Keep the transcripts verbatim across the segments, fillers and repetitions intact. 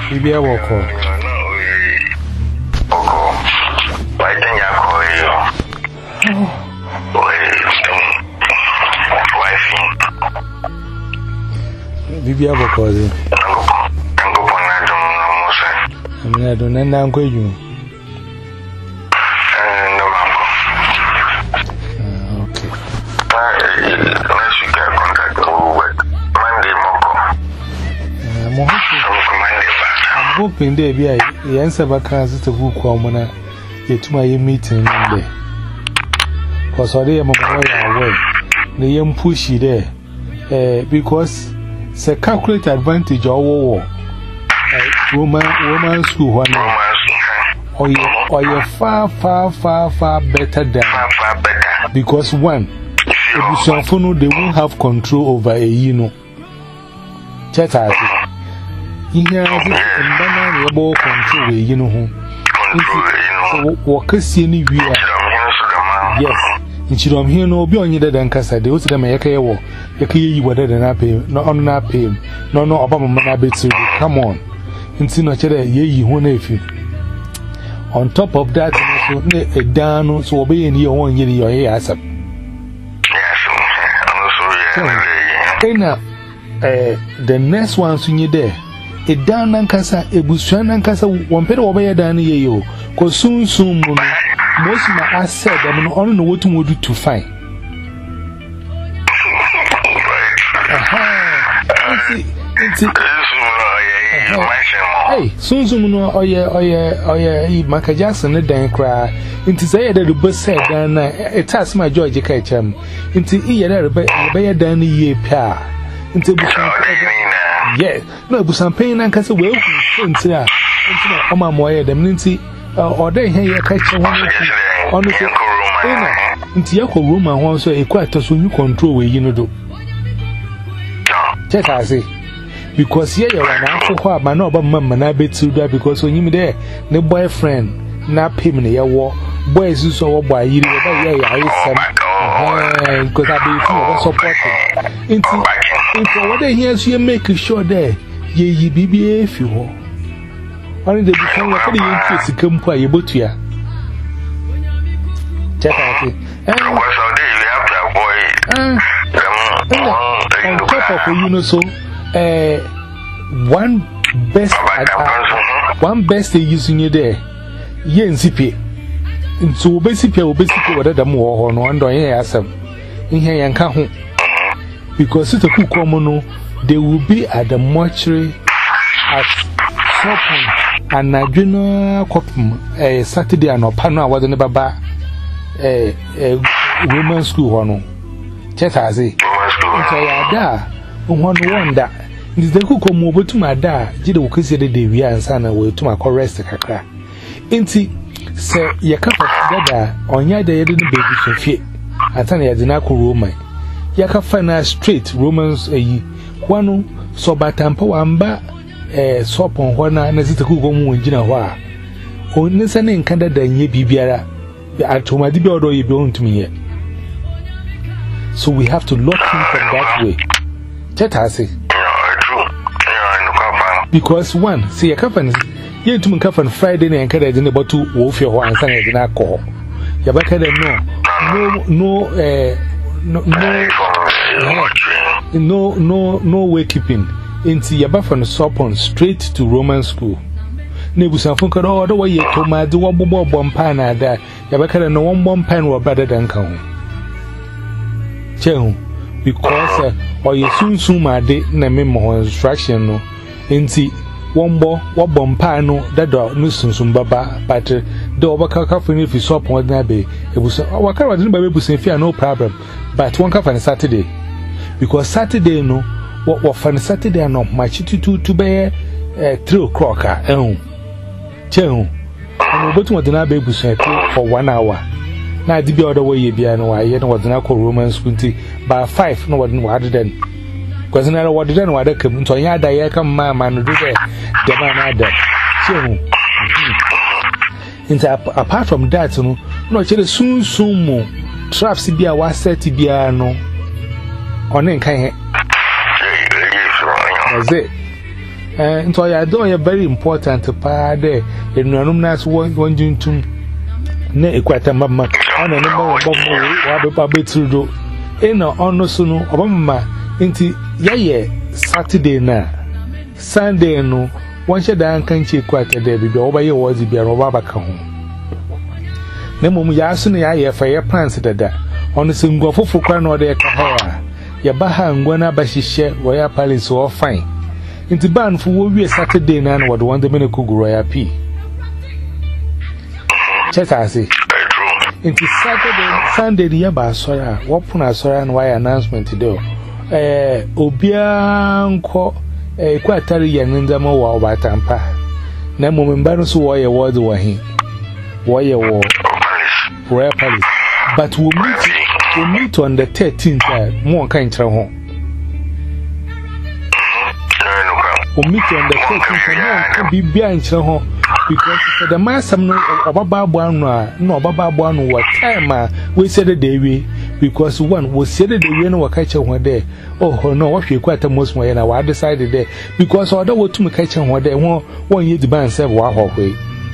Bibi a walk. Why don't you call you? Bibi a walk. I'm not doing an uncle. You. Okay. Unless you get contact with Monday Moko. I'm hoping there be a answer back to who come on to my meeting there. Because already I'm away. The young pushy there. Because it's a calculate advantage of war. Woman, woman school, one or you're far, far, far, far better than because one, if you shall follow, they won't have control over a you know. Chat out in here, and control a you know. So, walk a scene, yes. And she don't hear no beyond you than Cassa. They was them a yaka war. Yaki, whether than I pay, no on I pay, no, no, Obama, come on. And see, not ye, you won't if you. On top of that, a down, so obeying your own year, your hair as up. Yes, the next one soon you there. A down and cassa, a bushran and cassa, one petal obey down here, you. Cause soon, soon, most of my ass said, I mean, only know what to do to find. Hey, soon, soon, oh, yeah, oh, yeah, oh, yeah, Maka Jackson, a dang cry. Into say that the bus said, and a task my George Ketchum. Into either by Danny ye pa. Into yes, no, but some pain and cast away. Into that, oh, my moya, the minty, or they hear catch on the into your room and also a quite a soon you control where you know do. Check, I say. Because here you are now for what my no mamma na be to that because when you there, the boyfriend na pay me your war, boys who saw boy you yeah, I because I be supporting. Into into what they hear, you make sure there, ye ye B B A if you want. Only the become what the interest to come for your boot here. Check out it. And on top of you know so. Uh, one best, uh, one best they using you there. Yen zippy. So basically, basically, what the more on one door here as a in here and come home because it's a cool common. They will be at the mortuary at shopping and I do not a Saturday and no panel was never back a women's school. One, just as it. One wonder is the cook move to my dad. Did you consider the way and son away to my correct cacra? Inti say, your cup of dada on your day didn't baby so fit. I tell you, I did not call Roman. Yaka find straight Romans a one so by tampo amba a soap on one and as it cook on one dinner. Why? Oh, Nissan in Canada, ye be biara. I told my dear, although you belong to me yet. So we have to lock him from that way. Chetasi. Because one, see a company, you to me on Friday and carried in about two wolf your one son in our call. Yabaka, no, no, no, no, no, no, no way keeping into Yabafan Sopon straight to Roman school. Nebusan Funka, oh, the way you told my do one bomb pan that Yabaka, no one bomb pan were better than count. Chehu. Because uh, or you soon soon my day na me more instruction no enti wombo wo bompa no that do no soon soon baba but the obaka ka for if you so upon na be ebuso waka wa dinu ba ebuso fi no problem but one ka for Saturday because Saturday no what what for Saturday no match to to be three o'clock ah ehun chehu no botu wa dinu ba ebuso for one hour. Na di be other way ye bia no wa ye no wadena ko Roman school nti by five no wadena wade den because na wade den wade kam nto nya da ye kam ma ma no do de de ma na da chehu nti apart from that no no chere sun sun mo traps bia wa set bia no one nkan he is it eh nto ya do ya very important pa de enuanum na so won juntum na ekwata mama ana ne mo bo mo wa be pa betrudo ina ono so no obamma nti yaye Saturday na Sunday no won sheda ankan chi ekwata de bibia wo ba ye wo zi bia no ba baka ho na mom ya so ne yaye fa ye plans dada ono se ngwa fofu kwa na ode ka ha ya ba ha ngwa na ba hihye wo ya palace wo fine nti ban fu wo wie Saturday na na wo de won de meneko guru ya pi chetasi nti Saturday Sunday ya ba sora wo puna sora na why announcement do eh obia nko eh kwatari ya nda mo wa obatampa na momemba no so wo ye wo de wo hin wo ye wo Royal Palace but we meet we meet on the thirteenth uh, mo kan kire ho we meet on the thirteenth mo kan bibia nkire ho because for the masam no obaba abo anu a no obaba abo anu what time a we said the day because one we said the day no waka kire ho there oh no what we kwata most mo na we decided there because other we to me ka kire ho there won won ye diban serve wa hohwe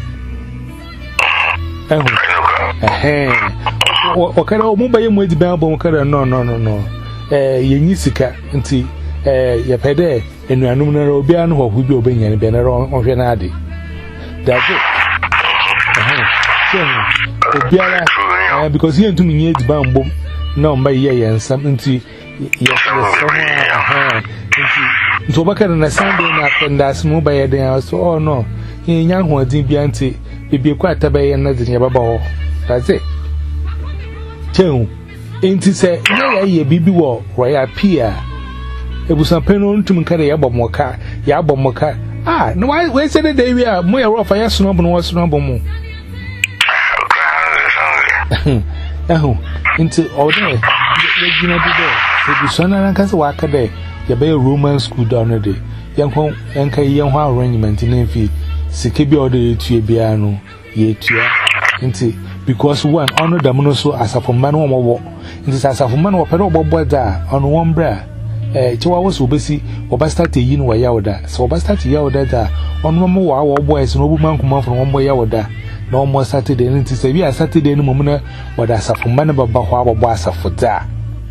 eh eh wakara omumba ye mwedi ba bo wakara no no no no eh yenyi sika nti eh ye pede enuanum na obi anu ho bi obenya ne be na onhwe na ade that's it eh so obi ara eh because ye ntumi nye edi ba mbom na mba ye ye nsam nti ye ye so eh nti nti obakara na Sunday na pendas mu ba ye den so oh no ye nya ho adin bia nti bibi kwa tabaye na din ye baba ho that's it Chen, enti se na ye bibi wo Royal Pia. Ebusan peno ntum nkare ya bomoka, ya bomoka. Ah, no why we say the day we are mo ya rofa ya snob no snob mo. Ehu, enti ode ye gina bi de. Ebusan na kan se wa ka de, ye be Roman school down de. Yankon yanka yen ho arrangement na fi sike bi ode tue bia no, ye tua. Enti because one honor them no so as a for man one more this as a for man or pedal bob da on one bra eh chiwa was obesi oba start yin wa yawoda so oba start yawoda da on one more wa boys no bu man kuma from one boy yawoda no more Saturday nti say we Saturday no mo na wada as a for man baba ho abobo as a for da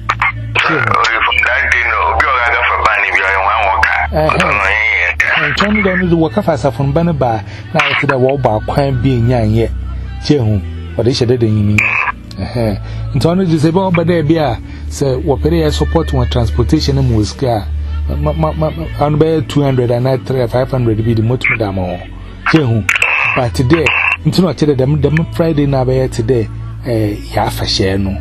Tony don't do work as a from banaba na to the wall ba kwan bi nyan ye chehu what is the name? Eh, and only just about there be a say what pay support one transportation and muska. On by two hundred and not three five hundred be the motor damo. But today, into not tell them them Friday na by today, eh, half a share no.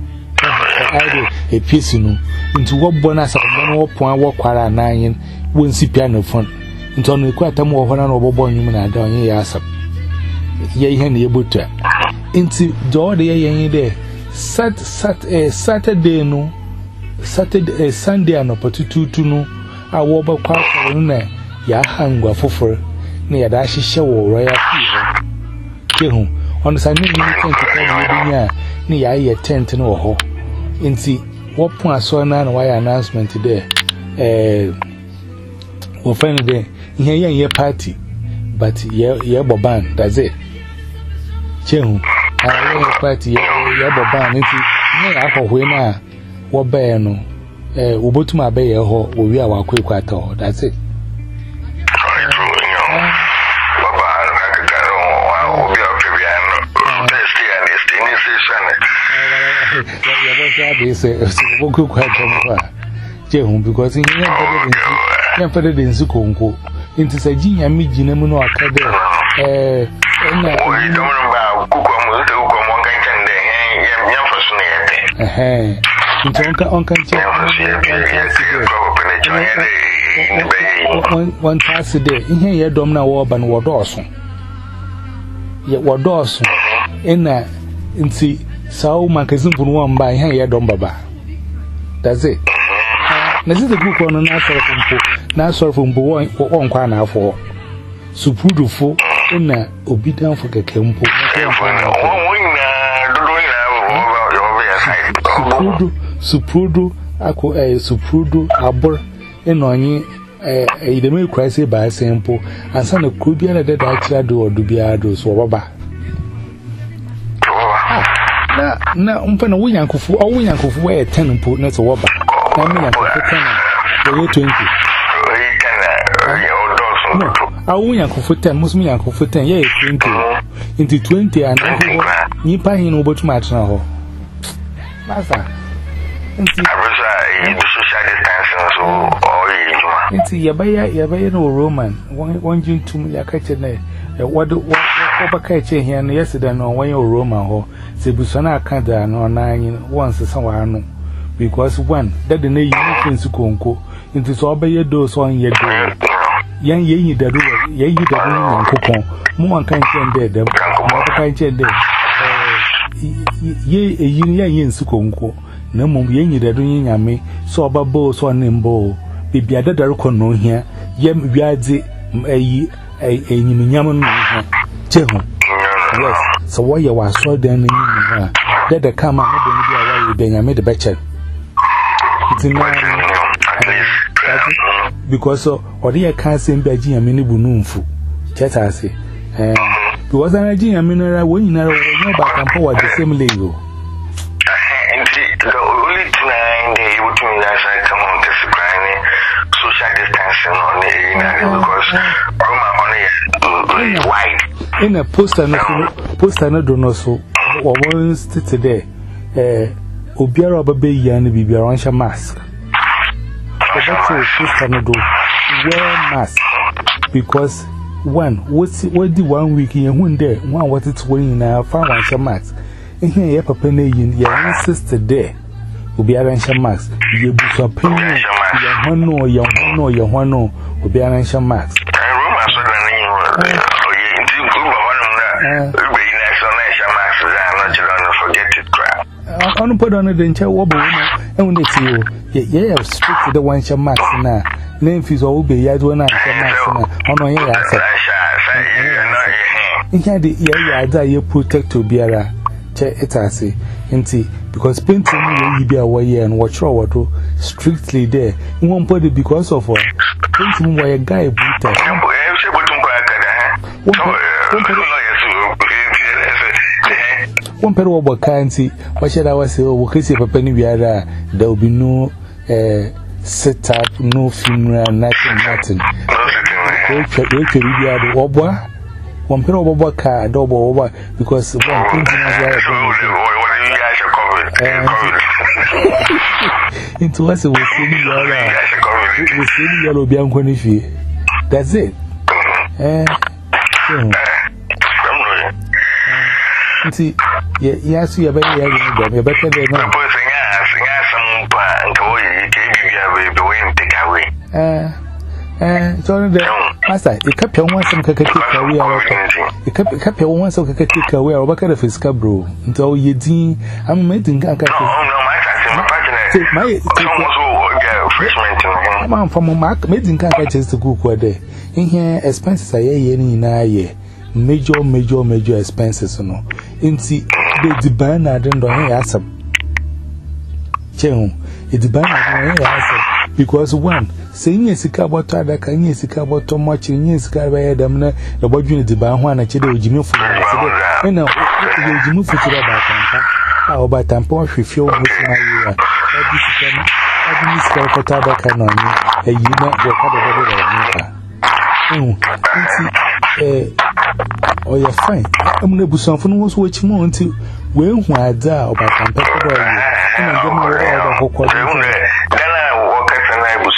A piece no into what bonus of one point walk quara nine won't see piano front. Into only quite a more one over born human I don't hear us up. Ye hen ye butter. Inti do de yen de sat sat eh Saturday no Saturday eh Sunday no patututu no awo ba kwa kwa no na ya hangwa fofor na ya da hihye wo Royal Pia kehu on Sunday ni tent ka ni nya ni ya ye tent no ho inti wo pon aso na na why announcement there eh wo friend there ihe yen ye party but ye ye boban that's it chehu ayo party ya boba nti ne akọhwe na wo be no eh obotuma be ye ho wo wi awa kwekwa ata ho that's it ya bo sa be se wo kwekwa ata mo fa chehu because in yen pede nti yen pede nti konko nti sa jinya mi gina mu no akade eh na eh nti onka onka nche one Saturday ihe ye dom na wo ba no wodoso ye wodoso ina nti sawo magazine bu no mba ihe ye dom baba that's it na zi the group on na sort of mpo na sort of mpo won kwa na afọ supudufo ina obidan fo keke mpo Suprudu, suprudu, ako eh suprudu abor enonyi eh the me cry say by simple and son of Krubia that I do or do be a do so baba. Na na umpana winyankufu or winyankufu where ten and put net a wabba. I mean, I twenty. No, I winyankufu ten, most winyankufu ten, yeah, twenty. Into twenty and Nipa in over too much now. Master. Into Yabaya, Yabaya, no Roman. One June to me, I catch it. What over catching here yesterday, no one your Roman or Sebusana can't no nine once somewhere. No, because one that the name you to Conco into so obey your doors on your door. Young ye, the door, ye, you the room coupon. More kind of dead, the kind of dead. Ye, a yin in Suconco. No more ye, the doing at me, so about bow, so nimble. Be be a dead no here, yem viadzi a a yaman. Yes, so why you was so then that the come out being a made a better. Because or the can't send Beijing a mini bunumfu. Just I say, because an idea mineral when you know back and forward the same legal. In a poster, poster, no, no, so, or one state today, eh, Obiara baby and be around your mask. But that's a poster, no, do wear mask because one, what's what the one week in one day, one what it's winning now, found one your mask. And here, your papa, your sister there, Obiara your mask. You be so pain, your one no, your one no, your one no, Obiara your mask. I don't put on a denture wobble, and when they see you, yeah, speak to the one shall max now. Name is all be yet when I shall max now. On your answer. In here, the yeah, that you protect to Biara, check it as a inti, because painting will be away and watch or what strictly there. You won't put it because of what painting why a guy brutal. One pair of candy, what should I say? Oh, because if a penny there will be no set up, no funeral, nothing, nothing. One pair of a car, double over because one thing into us, we'll see yellow bianco. That's it. Eh, see, yes, you are very young, you're better than that. Eh, eh, so the master, you kept your one some cacatic away. You kept your one some cacatic away, or what kind of a scabro until you deem I'm making caca. My from Mark making caca just to cook one day. In here, expenses are ye in a year. Major, major, major expenses, no. Inti, the ban I didn't know answer. Cheng, it's the ban I didn't answer because one, saying a cicabo tada can you cicabo too much in years carry them, the boy the ban one, a chido Jimmy for and now Jimmy for about about tampon, she feel with my year. I didn't spell for tabacan on me, a unit of Eh, oh, you're fine. I'm going to put something was watching more until when I die about some pepper. And I'm going to go over for then I walk at the night with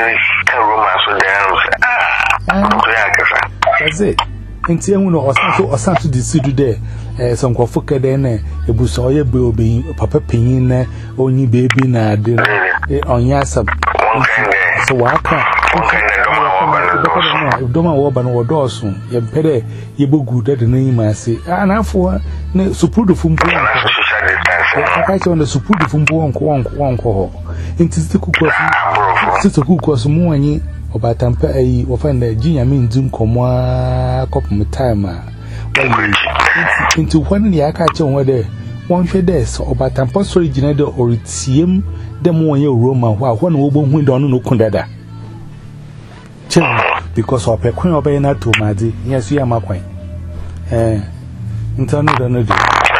some pain. That's it. Until you know, or something to see today. Some coffee then a busoya will be papa pin, only baby na dinner on Yasab. So I can't. If Doma Woban or Dawson, you better you book good at the name I say. And I for support from I on the support from one one call. It is the cook was sister cook was more any about Tampa or find the Gina mean Zoom comma cop me timer. Into one year catch on whether one share this or about Tampa sorry Genado or it's him, the more you Roma while one will win down no condada. because of a queen obey not to my dear. Yes, you are my queen. Eh, internal than a day.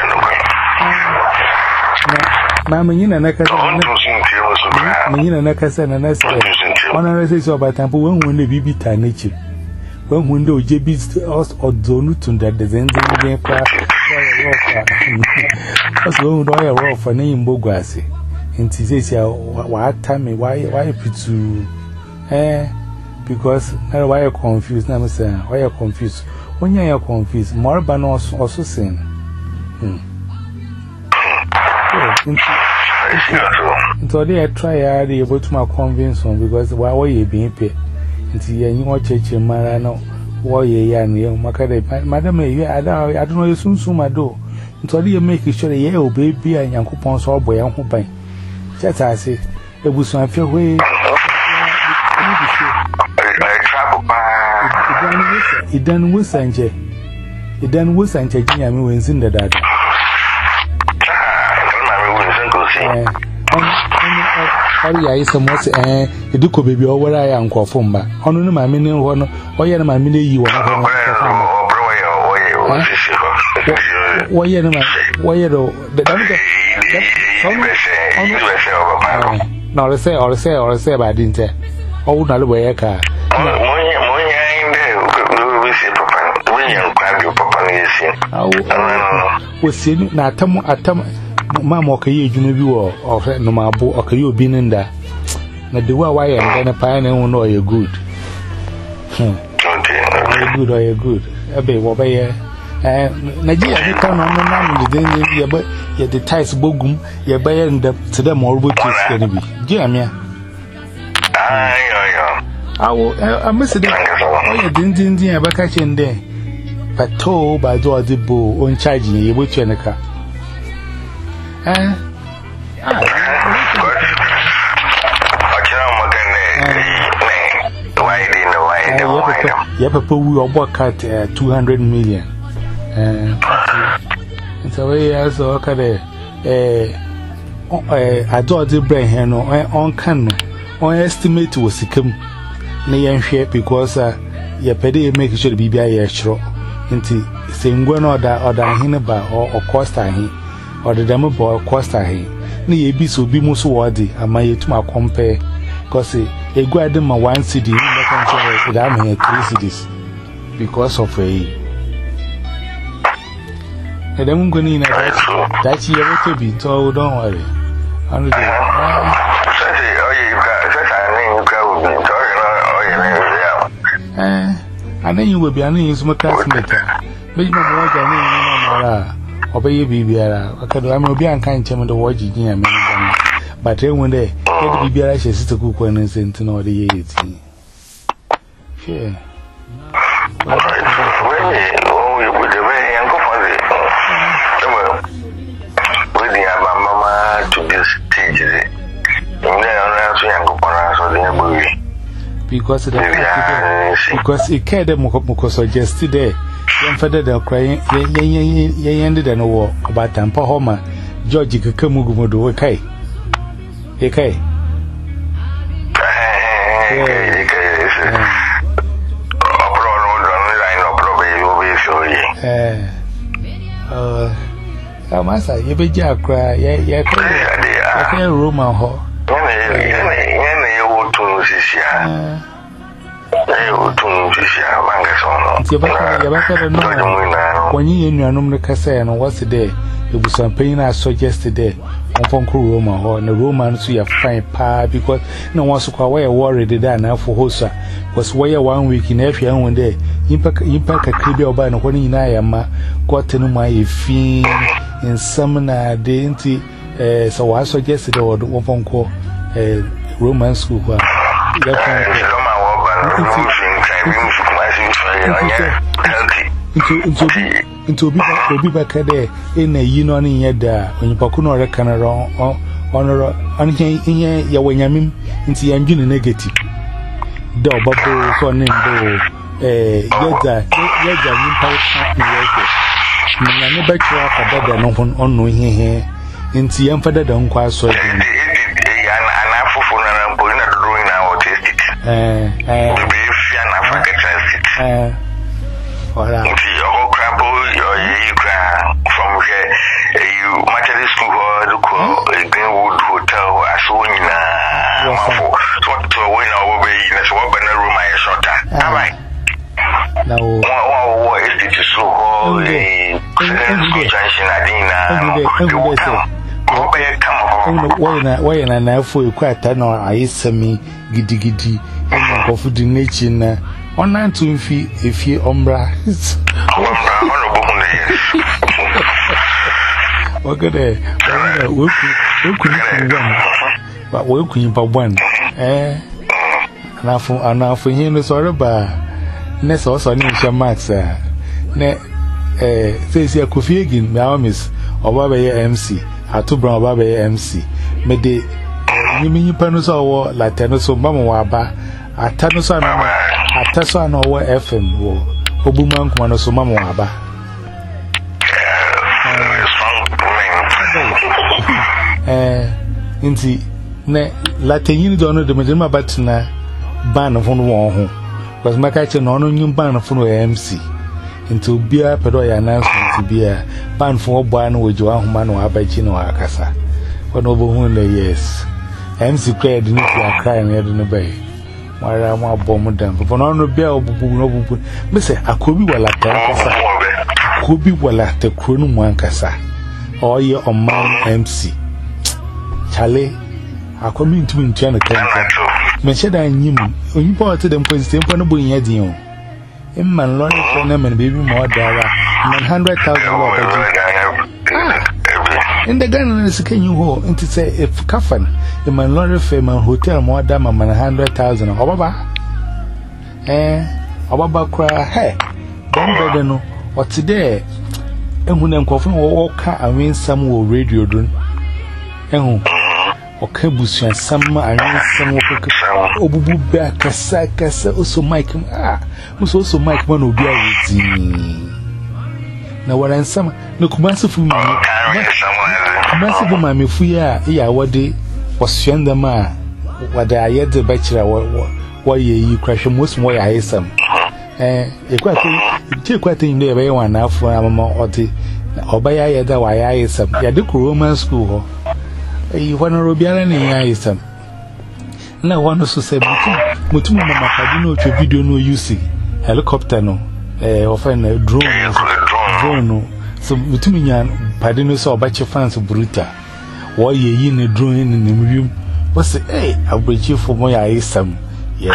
Mamma, you know, Nakasan, and I said, one of the so by temple when the baby nature. When window J B us or Zonutun that the Zenzi craft. That's long do I roll for name Bogasi. And he says, what time, why, why put you? Eh, because now why are confused? Now, sir, why are confused? When you are confused, more banos also saying, hmm. So they try to be able to convince them because why were you being paid? Until you know church in Marano, why you are near Macade, Madam, I don't know you soon soon, my door. Until you make sure that you obey beer and young coupons or boy and hooping. Just I say, it was some fair way. It done with Sanjay. It done with Sanjay, I mean, wins in the dad. I is somewhat a duco baby over I am Quafumba. Honor my meaning one, or yet my meaning you are. Why, you know, why, you know, the no, say, or say, or say, I didn't say, oh, not away a car. Was seen Natam at Mamma, okay, you may be or no mabu, okay, you been in there. Now, the why and then a pine and know you're good. Hm, good or you're good. A baby, what by Nigeria, they come on the name of the day, but yet the ties bogum, you're buying the to them all with this going to be. Jamia. I will, I miss it. Oh, you didn't in a catching there. But told by door the bull on charging you with your car. Eh? Ah, Yappa, we are work at two hundred million. It's a way as a okay. I don't the brain here no on can on estimate was come near share because your petty make sure be a sure into saying one or that or that hinaba or costa he or the demo boy costa he. Near be so be most worthy, and my to my compare because a good my one city without me three cities because of a. And then I'm going in that year, what to be told, don't worry. I'm going and then you will be an instrument classmaker. Maybe my boy, or baby, baby, I will be unkind to the watch again. But then one day, let me be a sister cook when I sent to know the eighteen. Sure. Because the because it cared Moko suggested there. Young father, they're crying, ye ended an war about Tampa Homer, George Kamugumodo, okay. Okay. Uh, uh, Master, you be jack cry, yeah, yeah, I can't room my hall. When you in your number Cassa and what's the day, it was some pain I suggested there on Ponco Roma or in the Romans we have fine pa because no one so quite worried that now for Hosa was where one week in every one day. Impact impact a cribble by no one in I am got to know my fee in summoner dainty. So I suggested or the one Ponco Roman school. Into be back there in a union in Yada when you Pacuno reckon around honor on here Yawayamin into the engine negative. Dog bubble for name, eh, Yada, Yada, I never try for better no one on knowing here into young father don't quite so. Eh, eh. Eh. Ora. See, oh, crap, you cry from here. You Methodist school or the Greenwood Hotel, I saw you now. So, to win our way, that's what banner room I shot at. All right. Now, what is it so hard? Junction, Adina. Why, and I for you quite an hour. I is me giddy giddy and go for the nature. On nine to feet if you umbra. Okay, there. We couldn't run, but we couldn't but one. Eh, enough for enough for him. Sorry, but next also need Max. Ne, eh, says your coffee again, my miss, or Baba M C. I took Brown Baba M C. Made the you mean you panels or Latino so Mamma Waba. I tell us on I tell on our F M. Obuman, one or so Mamma Waba. Eh, inti ne Latin don't know the Madama Batina ban of one wall. Was my catcher no new ban of one M C into beer pedoya announcement to be a ban for ban with Joan Mano Abachino Akasa. One over one years. M C cried in the crying head in the bay. Why am I bomb them? For no beer, Mister, I could be well at the could be well at the Crunum Wankasa. Or your on my M C. Charlie, I come into me in China. Mention I knew me. When you bought them for instance, when a boy had you. In my lord, and baby more dollar, one hundred thousand dollars. In the gun, is can you go into say if coffin in my lord fame and hotel more than one hundred thousand. Obaba, eh, Obaba cry, hey, don't better know what today. And when I'm coughing, walk and win some will radio done. And or cabus and some and some Obu back, Cassa, Cassa, also Mike, ah, was also Mike one will be with me. Now, what I'm some, look, massive for me, massive my me for ya, yeah, what day was Shanda Ma, what I had the bachelor, why you crash most more I some. Eh, a quite quite in there, one now for a more or the or by I that why I some. Ya do Roman school. You want to Robian and I some. Now, one also said, Mutuma Padino to video no using helicopter no, eh, often a drone, drone no. So, Mutumian Padino saw batch of fans of Bruta. Why ye in a drone in the room? What's it? Eh, I'll break you for my eyes some. Yeah.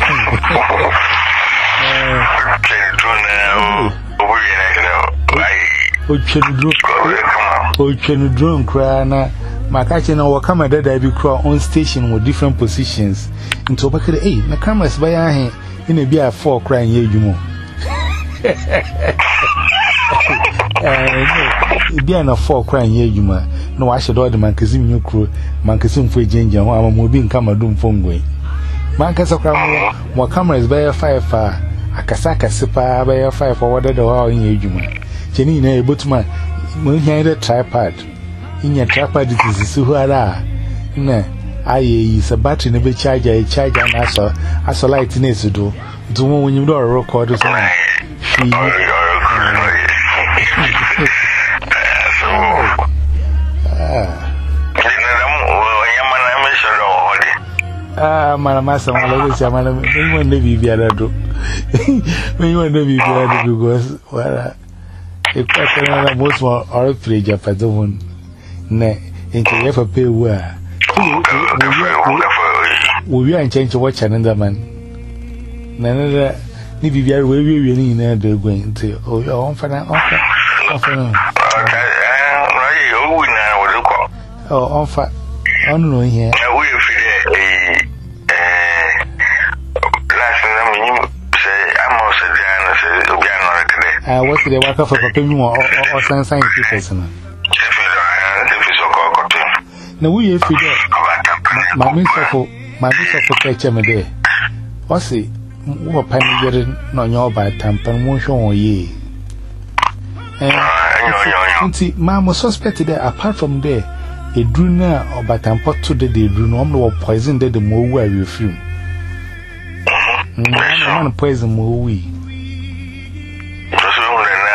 Ochen drone cry my catching our camera that I be crow on station with different positions. Into back the eight, my cameras by our hand in a beer four crying ye you more. Be an a four crying ye you ma. No, I should order my cousin new crew, my cousin for ginger, while I'm moving camera doom phone way. My casacram, more cameras by a fire fire. A casaka sipa by a fire for what the hour in ye you ma. Jenny, a boatman, when he had a tripod. In your tripod, it is so hard. No, I is a battery in a charger, a charger, and I saw I saw light in it to do. Do when you do a record or something. Ah, my master, my ladies, I'm going to be the other. When you want to be the other, because, well, a question most more or three Japan. Ne, into ever pay where we are in change to watch another man. None need be very way we really need to go into oh, your own fan. Oh, on fat, on no here. I was the worker for a penny or science person. Now we if you my mister my mister for catcher me there. What's it? What penny getting on your bad tampan won't show ye. And Mamma suspected that apart from there, a druna or batampot to the day drew no more poison that the more where you film. One poison more we.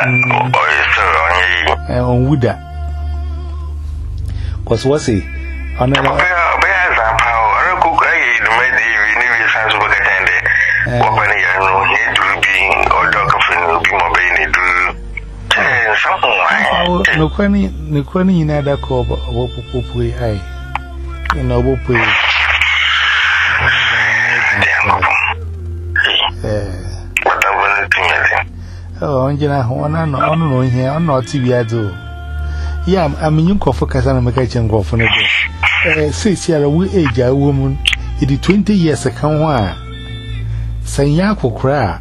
on Wooda. Because what's it? On a no quani, no quani in other call, but what we I in a whoop. Oh, Angela, one on no here, on not T V. I do. Yeah, I mean, you can focus on a mechanic go for a six year old age, a woman, it is twenty years ago. Say, Yako cry.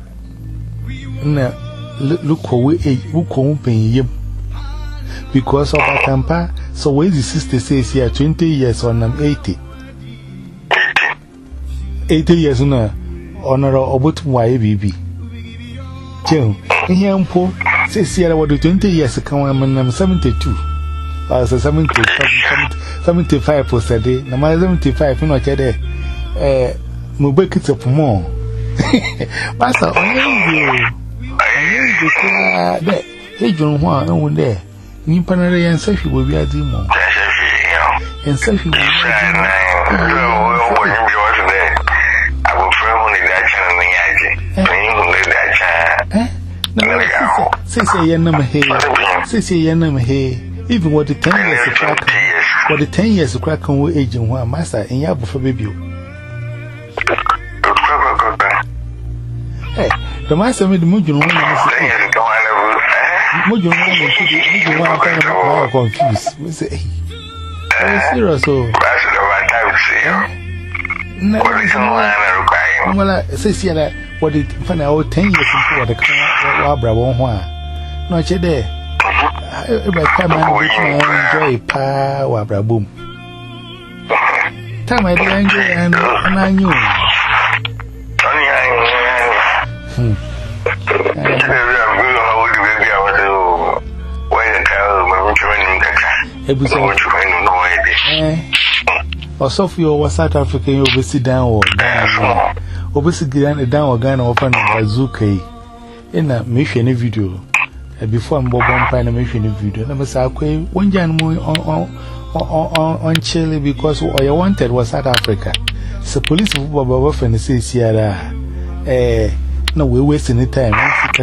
Look away, who can't pay you because of a tamper. So, where the sister says here twenty years on them eighty. Eighty years on a honor about Y B B. Jim, here I'm poor. Says here about twenty years ago, I'm seventy two. I was seventy, seventy five for Saturday. Now, my seventy five, you know, eh, Mubekits of more. Master, I know you. John Juan, no one there. You panel and say she will be a demon. And so she will be I will firmly that channel. Say, say, your number here. Say, say, your number here. Even what the ten years of crack, what the ten years of crack on agent one master and Yabo for baby. Hey, the master made the Mujan one. Mujan one kind of confused. We say, I'm serious. So, well, I say, that what it find out ten years before the car, Bravo one. Not yet there. Every time I enjoy power, boom. Time I did enjoy and I knew. Hmm. Or Sophia was South African, you will sit down or down. Or sit down or down or find a bazooka in a mission video. Before I'm Bob Pine and making a video, I must have one young boy on Chile because what I wanted was South Africa. So, police of Bob Waff and say, Sierra, eh, no, we're wasting the time.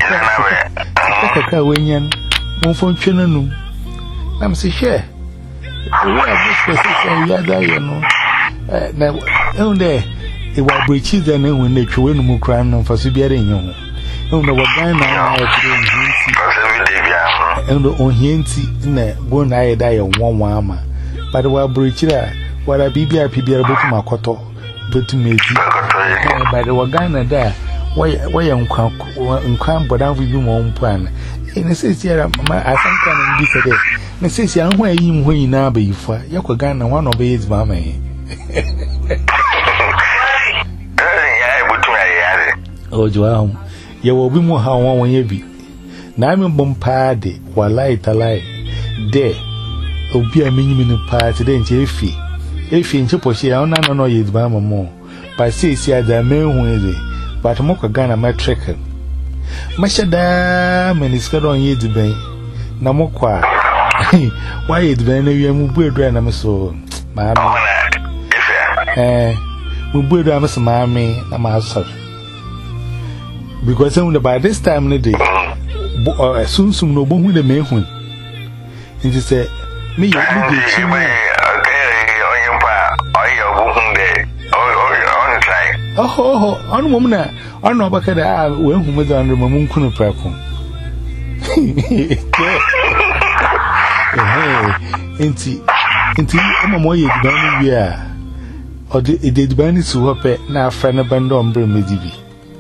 When one phone channel, I'm say, share. We have this position, you know. Now, there, it was breaches and when they threw in more crown for Siberia. No, no, what guy now and on Hinty in a bone I die on one wama. But the wild breach there, what I be be a P B R book my cotto, but to me, by the Wagana there, why, why I'm cram, but I'm with you one plan. In a says here, I think I'm be for that. And says, I'm where you when you now be for Yakogana, one obeys mamma. Oh, Joam. You will be more how one you be. Namin Bompade, while light a lie. There, will be a minimum party, then Jeffy. If you chip or she, I don't know yet, Bama more. But say, see, I the main way, but Moka Gana my trekker. Mashada, man, is got on ye to be. Namokwa. Why it been a year, Mubu Dranam so, Mamma. Eh, Mubu Dramas, Mammy, and my son. Because only by this time of the day, soon some no one with the main one. And she said, me, you did she may. Oh, oh, on woman, I know about that. When who was under my moon couldn't prep him. Inti, inti, I'm a more yet banning year. Or it did banning to her pet now, friend abandon bring me D V.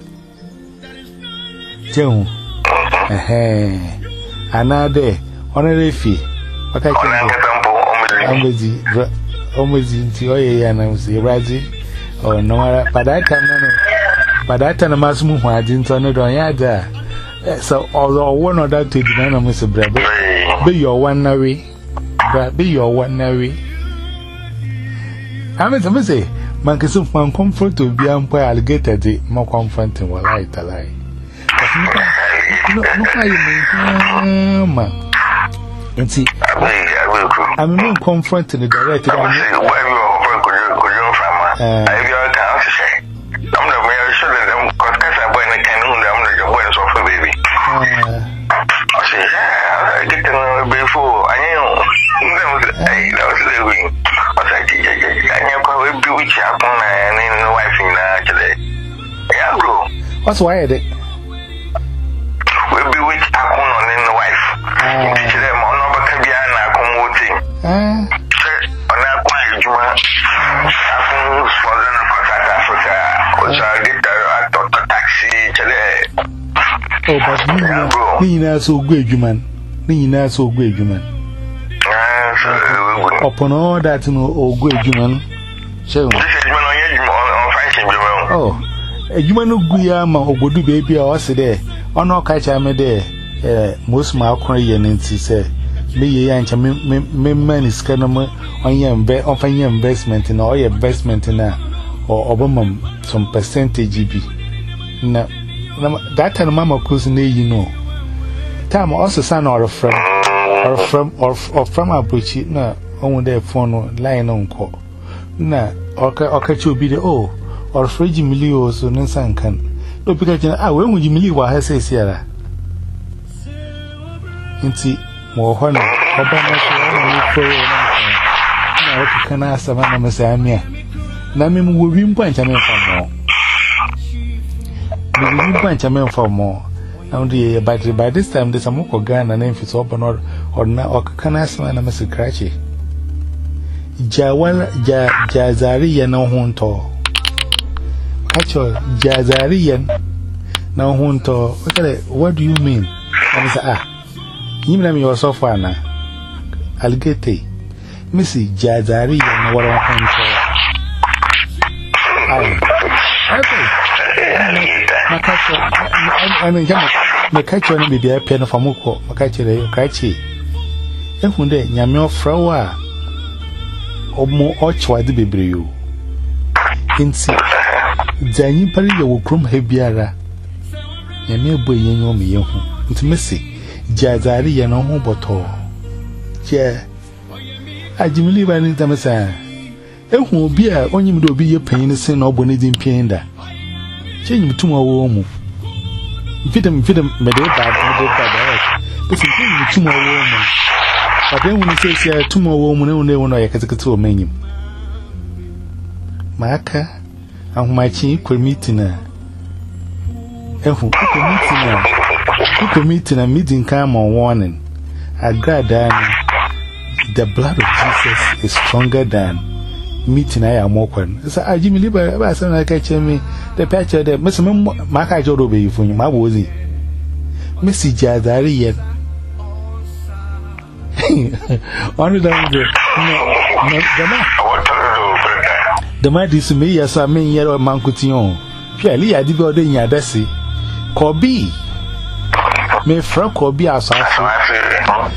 Joe, eh, another honorary fee. What I can do, almost into your and I was a razzie or no, but that time, but that time, a massimo, I didn't turn it on yada. So, although one or that to demand Mister Brabby, be your one away, but be your one away. I mean, to say, man can find comfort to be umpire alligator, more confronting while I lie. no, no, I mean, and see, I'm not confronting the director. I'm not very sure that I'm because I'm going to can I'm not your boys of a baby. I say, I get to know before I knew that was living. I said, I never be with Japan and in the wife in actually. Yeah, bro. What's why it? We'll be with Japan and in the wife. Them on over Kabiana promoting. On that quiet, you are. Japan's for the Africa. So I get a taxi today. Oh, but me, me, so great, you man. Me, not so great, you man. Upon all that, you know, oh, great, you man. So, oh, a human who Guyama or Godu baby or us there. On all catch I made there. Most my Korean and she said, me, and me, man is kind of on your investment in all your investment in that. Or Obama some percentage be. Now, that time, Mamma cousin, you know. Time also son or a friend, or from or from a butch, no, on their phone line on call. Nah, or catch you be the oh, or Freddy Milios or Nansan can. No, because I when would you believe what I say, Sierra? Inti, more honor, Obama, can I ask Savannah Messamia? Namim will win punch a man for more. We will punch a man for more. Now, dear, but by this time, there's a mock gun and if it's open or or now, or can I smell a Mister Cratchy? Jawal Jazarian no hunto. Catch your Jazarian no hunto. What do you mean? And say, ah, you name yourself for now. Alligator. Missy Jazarian, what I hunto. I mean, my catcher and be there pen of a muco, my catcher, catchy. And one day, Yamio Flower or more orchard be brew. In see, Zanny Perry will crum hebiara. Yamio boy, you know me, it's messy. Jazari and no more bottle. Yeah, I do believe I need them as I. And who be a only do be a pain is sin or bonnet in Pienda. Change to my woman. Fit them, fit them, but they bad, but it's to my woman. But then when you say, to my woman, only one I can to a menu. Maka, and my chin could meet in a. And who could meet in a. Who could meet in a meeting come on warning. I grad the blood of Jesus is stronger than. Meeting I am open. So I Jimmy Lieber, I said, I catch me the patcher that Miss Maka Jodobe for you, my woozy. Missy Jazari yet. Only the the man is me, yes, I mean, yet or Mancution. Pierre, I did order in Yadesi. Corby. May Frank Corby as I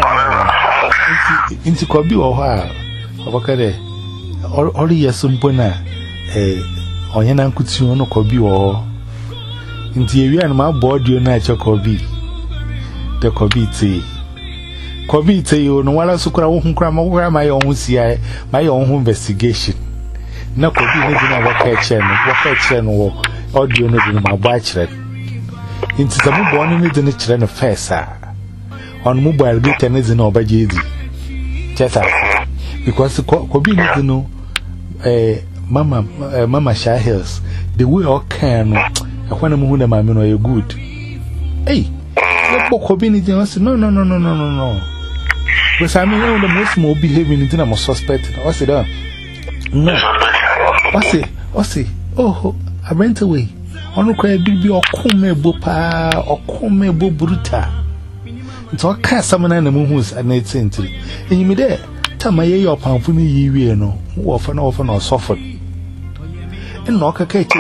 into Corby or while. Okay. Or yes, some bona, eh, or Yanan could see on a Kobe or interior and my board your nature Kobe. The Kobe tea. Kobe tea, you know what I so cram cram my own C I, my own investigation. No Kobe living a work channel, work channel, audio not in my bachelor. Into the born in the nature and affairs, on mobile bit and is in over J D. Just because the Kobe need know. Eh, Mama, uh, Mama Shah Hills, the way all can, when I'm who my men are good. Hey, no community, no, no, no, no, no, no, no. But I mean, the most more behaving in I'm suspected. What's it? No, what's it? What's it? Oh, I went away. On the credit be or come bopa or come bruta. It's all cast someone in the moon who's an eighth century. And you may there. Tama ye your pound for me, ye no, who often often or suffered. And knock a catch a D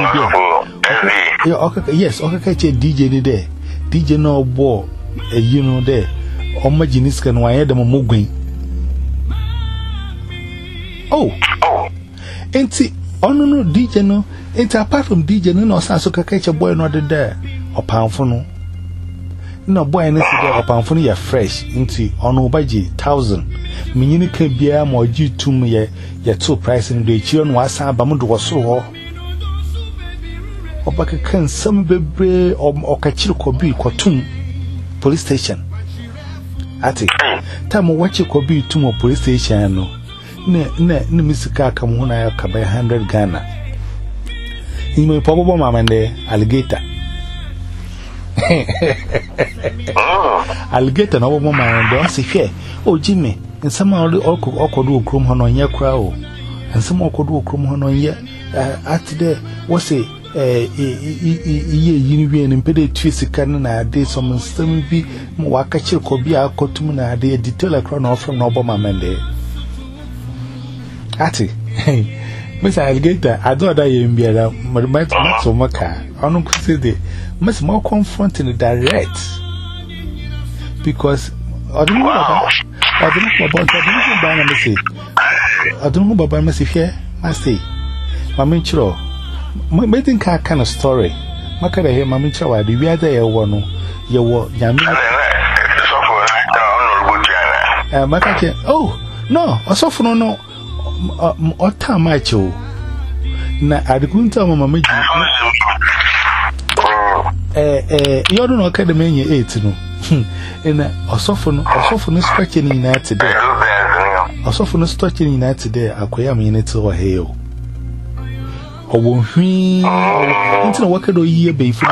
J. Yes, or catch a D J there. D J no war, a you know there. Or my genius can wire them a mugging. Oh, oh, ain't see, oh no, no, D J no, ain't apart from D J no, so catch a boy not there, or pound for no. no boy and say upon phone ya fresh into on obaji thousand menyini ka bia ma oji tum ye ye two price no de chiro no wasa ba mu do so ho obaka kan sam bebre okachiri kobi kotum police station ati time wachi kobi tum police station no ne ne ne misika aka mu na ya ka by one hundred Ghana ime popo mama nde alligator alligator na obo mama nde o se hwe o Jimmy nsama okodo okrom ho no nya kra o nsama okodo okrom ho no nya ati de wo se eh iye yini wie ne mpede twisika na ade some nsam bi mo waka kire ko bi akotum na ade detail akra na ofrem na obo mama nde ati Mister Alligator, I don't know you better, but my so maka. I don't consider Miss more confronting direct because I don't know about I don't know about I don't know about Missy. I don't know about Missy here. I say, my minchro, my mating car kind of story. Maka here, my minchro, I be other year one. You were Yami. Oh, no, I saw for no. Ota macho na adikunta mama meji eh eh yodo no ka de menye eight no ena osofo no osofo no structure ni na ate de osofo no structure ni na ate de akoya me ne te ho he o owo hwi nti na waka do yiye be ifu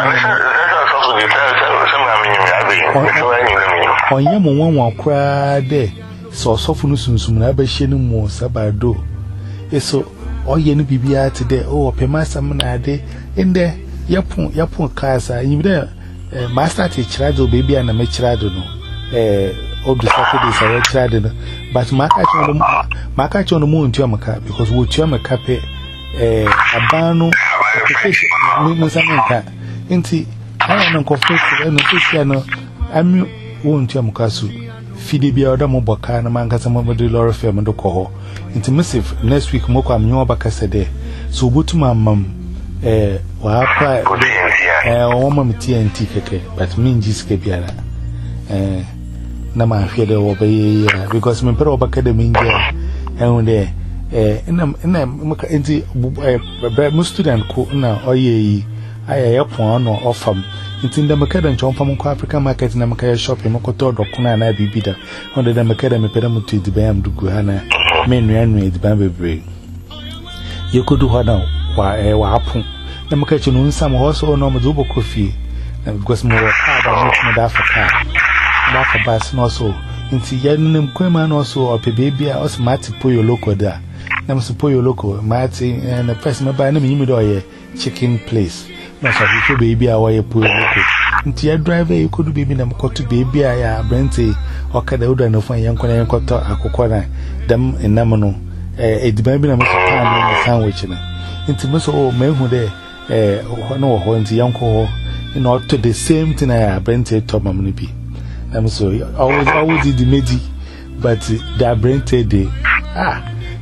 onye mo won won kra de so osofo no sunsum na ba hye no mo sabado eso oye no bibia te de o pema sam na ade inde yapon yapon kasa yimde master te chirado bibia na me chirado no eh odu saturday say chirado no but maka chono maka chono mo ntua maka because wo tua maka pe eh abano application no samanka nti aya no conflict no tia no ami wo ntua maka su fide bia oda mo boka na mankasa mo de lorry fam do ko ho intimative next week mo kwa mnyo baka sede so botuma mam eh wa pa eh o mam T N T keke but min jiske biara eh na ma hwe de wo be ya because me pero baka de min je ehun de eh na na maka enti mu student ko na oyeyi aya yapon no ofam ntinda makada nchomfa mu Africa market na makaya shopping makoto dokuna na bibida onde da makada mepeda mutu dibayam dugu hana menu anu ediban bebre yekodu hoda wa eh wa apun na makachi no nsam ho so no mzo bokofi na because mo wa kada mutu da afaka da afaka bas no so nti yanem kwema no so opebebe a osmati poyo loko da na msupoyo loko mati na person ba na mnyimi do ye chicken place na so fi baby a waye poyo loko nti ya driver e kodu baby na mkoto baby a ya brente okada udo na fun yankona yankoto akokọ na dam enam no eh ediban bi na mso pan na sandwich na nti mso o mehu de eh no wo ho nti yanko ho na to the same thing na brente to mam no bi na mso always always did the medi but that brente de ah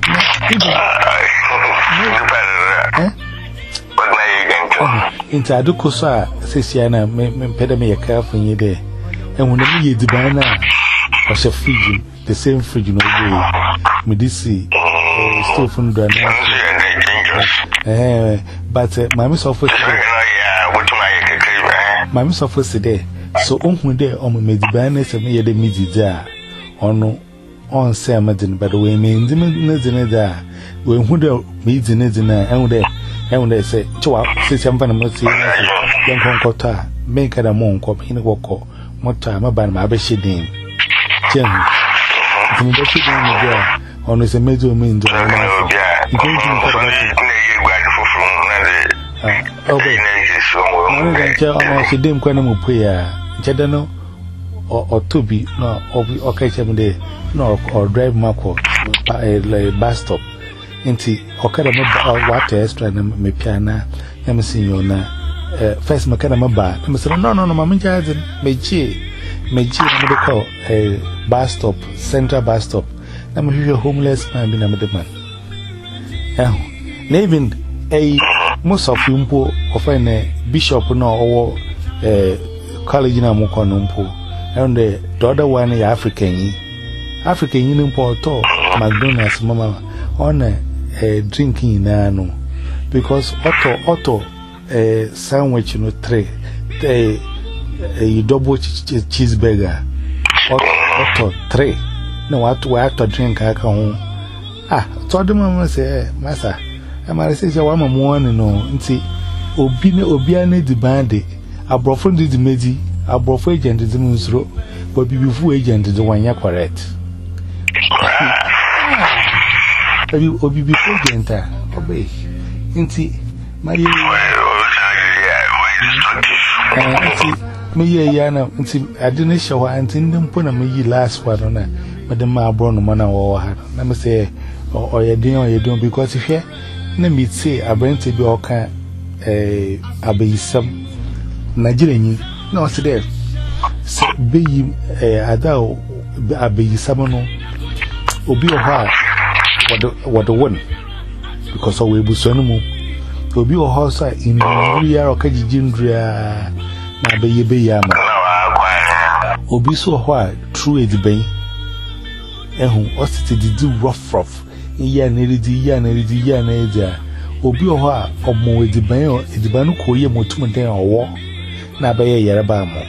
eh Inta aduko so a sesia na me peda me yakafu nyi de ehun na me yediban na o se fridge the same fridge no go me disi stove ndo na eh but mama so for mama so for de so ohun de o me mediban na se me yede midida ono on se amadin but we me ndime na dine da we hu de me dine dine ehun de ehun de se chwa se se mfa na mo se yen konkota a me kada mo nko me ne woko moto a maban ma ba shedin chen nti me shedin ne dia ono se mezo me ndo na so nti nti ko ba ne ye gwadi foforo na de okay no ne je ono se dem kwa na mo poya nchede no o tobi no o ka chem de no or drive mako bus stop nti okada me what extra na me piana na me sinyo na first me kada me ba me say no no no ma me jaze me ji me ji na me de call eh bus stop central bus stop na me hwe homeless man bi na me de man eh na even eh most of you mpo of na bishop no owo eh college na mo kono mpo and the other one is African African in Porto McDonald's mama on a drinking na no because auto auto a sandwich no tray a double cheeseburger auto tray no what we have to drink aka ho ah to the mama say masa e ma say wa mama one no nti obi ne obi an di bande abrofo ndi di meji abrofo agent di munsuro but bibifu agent di wanya correct obi obi bibifu agent obey nti maye nti meye ya na nti ade ne hye ho anti ndempo na meyi last one na mede ma abro no mana wo ha na me say oyedin oyedin because hwe na me say abrante bi oka eh abayisam Nigerian na o say there say beyi eh ada abayisam no obi o ha what what the one because we buso no mu obi o ha say in ya o ka jijindria na abaye beyi ama obi so ho a true ediben ehun o siti didi rough rough iya na ridi iya na ridi iya na edia obi o ho a omo ediben o ediben no ko ye motum den owo na abaye yere ba mo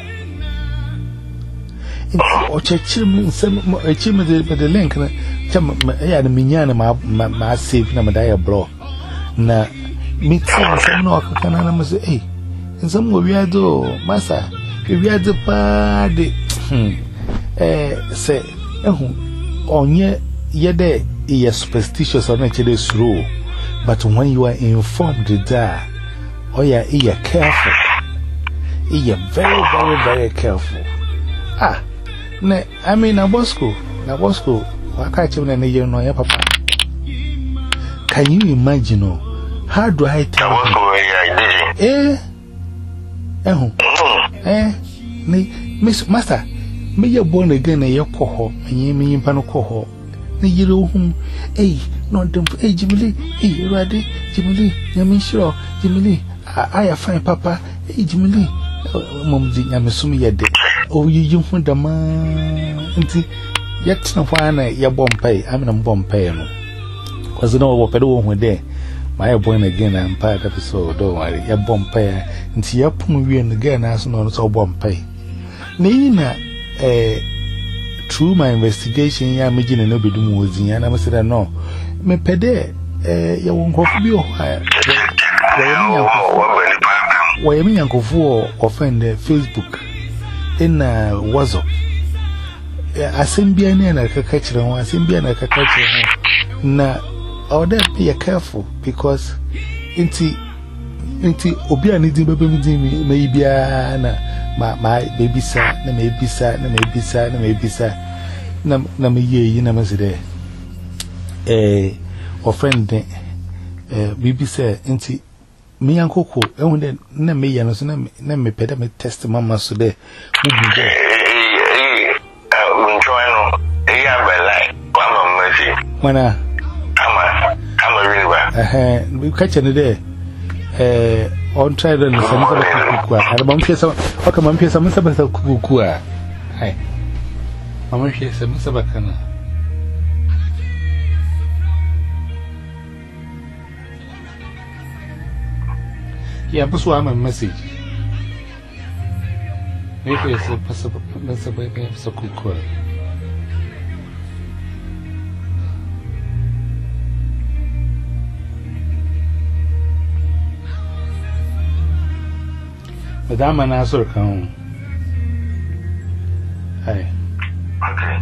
o chechim nsem echim de de link na cham ya na minya na ma ma save na madaya bro na mitin nsem no akana na mo say eh nsem wo wiado masa wiado pa de eh say ehun onye yede ye superstitious or not chede slow but when you are informed that oh yeah you are careful you are very very very careful ah ne I mean na Bosco na Bosco waka chim na ye no ya papa can you imagine oh, how do I tell you eh ehun eh ni miss master me ye born again na ye koho me me yimpa no koho na yire ohun eh no dem eh Jimili eh Rade Jimili nyame shiro Jimili aya fine papa eh Jimili mom di nyame sum ye de o yiyi hu dama nti yet na hwa na ye bompai amina bompai no cause no wo pedo wo hu de my ye born again and part episode don't worry ye bompai nti ye pum wie no again na so no so bompai na yina eh through my investigation ya meji na no bedum wozin ya na me say no me pede eh ya won kofu bi o ha wa yemi yankofu offend Facebook in WhatsApp asembia ne na kaka kire ho asembia na kaka kire ho na order be careful because inti inti obi anidi bebe mdi me bia na ma ma baby sa na me bisa na me bisa na me bisa na na me ye na me say eh offend eh bibi say inti me yankoko ehun de na me ye no so na na me peda me test mama so de ubu de eh eh join no eh ya be like mama mercy mana ama ama river eh we catch ne de eh on try the listen for the kuku a ada mamhwe sa oka mamhwe sa msa ba kuku a hai mamhwe sa msa ba kana yeah but so am a message if it's a possible msa ba sa kuku a Madam Manasur come. Hey. Okay.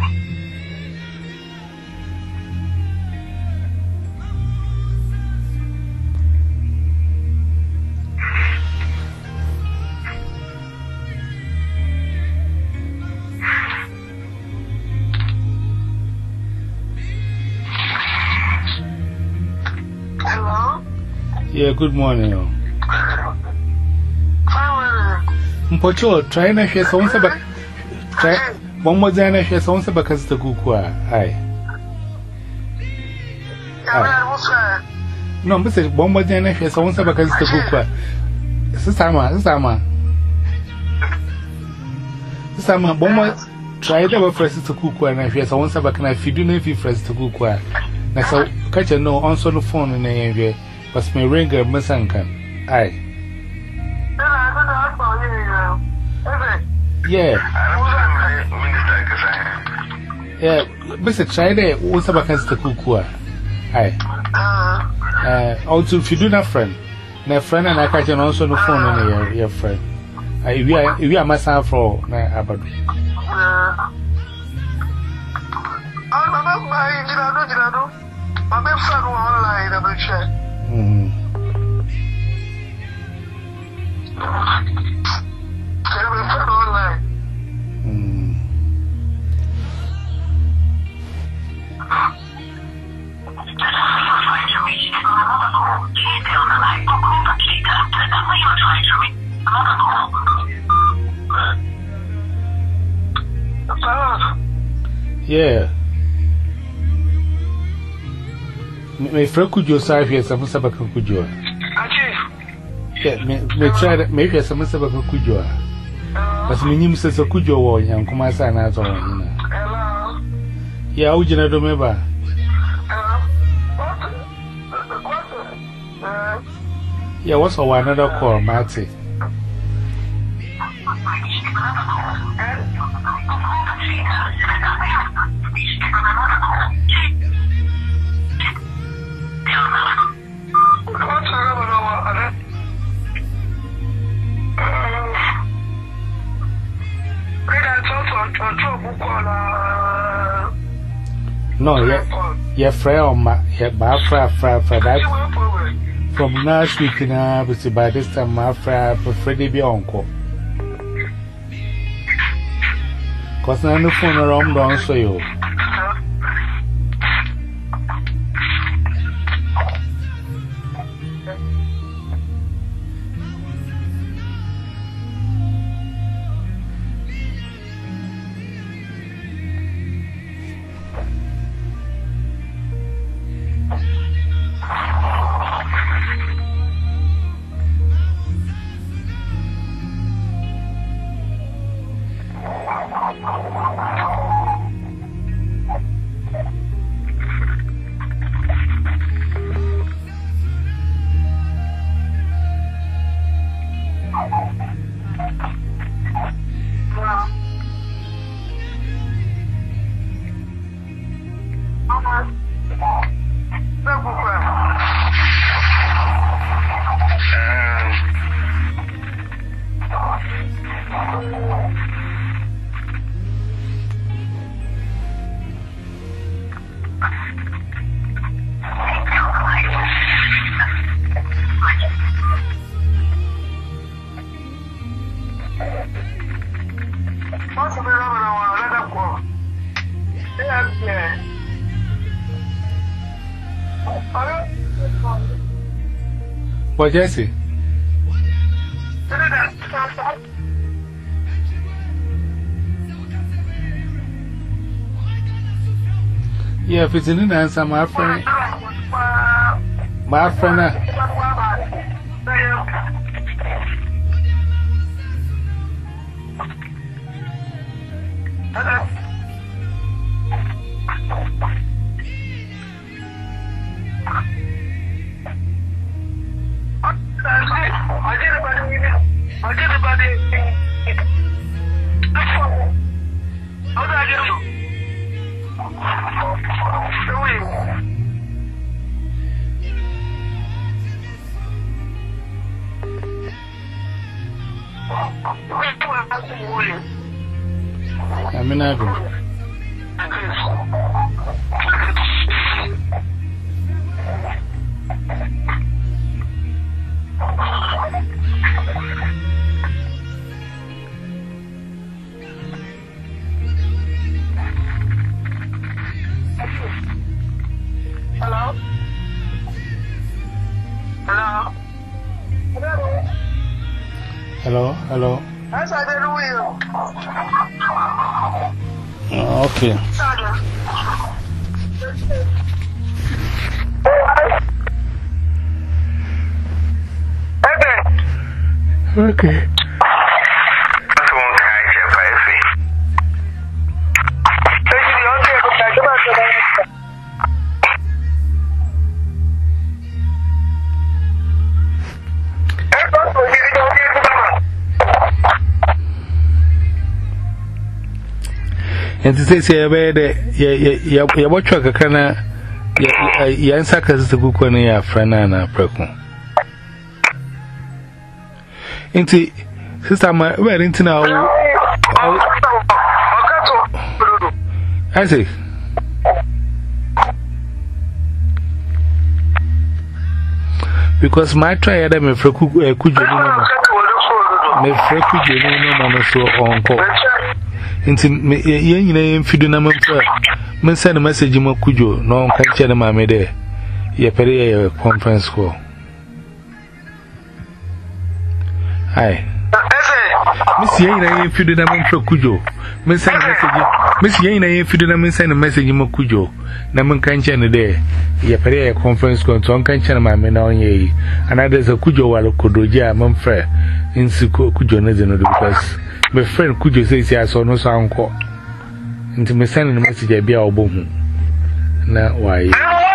Hello? Yeah, good morning. Mpocho, try na share so once back. Try one more time na share so once back as the kuku a. Ai. No, but say one more time na share so once back as the kuku a. Sisama, sisama. Some bomber try the first to cook when I hear someone say, but can I feed you if you first to cook? Now, so catch a no on the phone in the area, but my ringer, Massanka. Aye. Yeah. Yeah, Mister China, what's about to cook? Aye. Uh, also, if you do not friend, my friend and I catch an also the phone in your friend. I we are we are myself for about. I'm son online, I'm check. Hmm. I'm online. Hmm. Yeah. My friend could you say here some sabaka could you? Yeah, me try that maybe some sabaka could you. But my name says a could you or young Comasa and as on. Yeah, would you not remember? Yeah, what's our another call, Marty? No, yeah, yeah, friend, my, yeah, my friend, friend, friend, that from last week, now, but by this time, my friend, Freddie be uncle. Cause now the phone around don't show you. What Jesse? Yeah, if it's in the answer, my friend. My friend. I mean, I go. Hello? Hello? Hello, hello. Yes, I did you. Oh, okay. Okay. Okay. And to say, say, you watch a cana, Yansaka to cook on your friend and a precon. Into Sister, my wedding to now. I say, because my try at me for cook a good gentleman. Me for cook gentleman so on call. Into me, yen name feeding a man for me send a message in my cujo, no catch any mammy there. Ye pay a conference call. Aye. Miss Yen, if you did a man for cujo, Miss send a message. Miss Yen, if you did a man send a message in my cujo, Naman Kanchan a day. Ye pay a conference call to Uncanchan mammy now ye. And others a cujo while Kudoja, Mum Fair in Suko Cujo Nazano because my friend Cujo says I saw no sound call. Into me sending a message I be our boom. Now, why?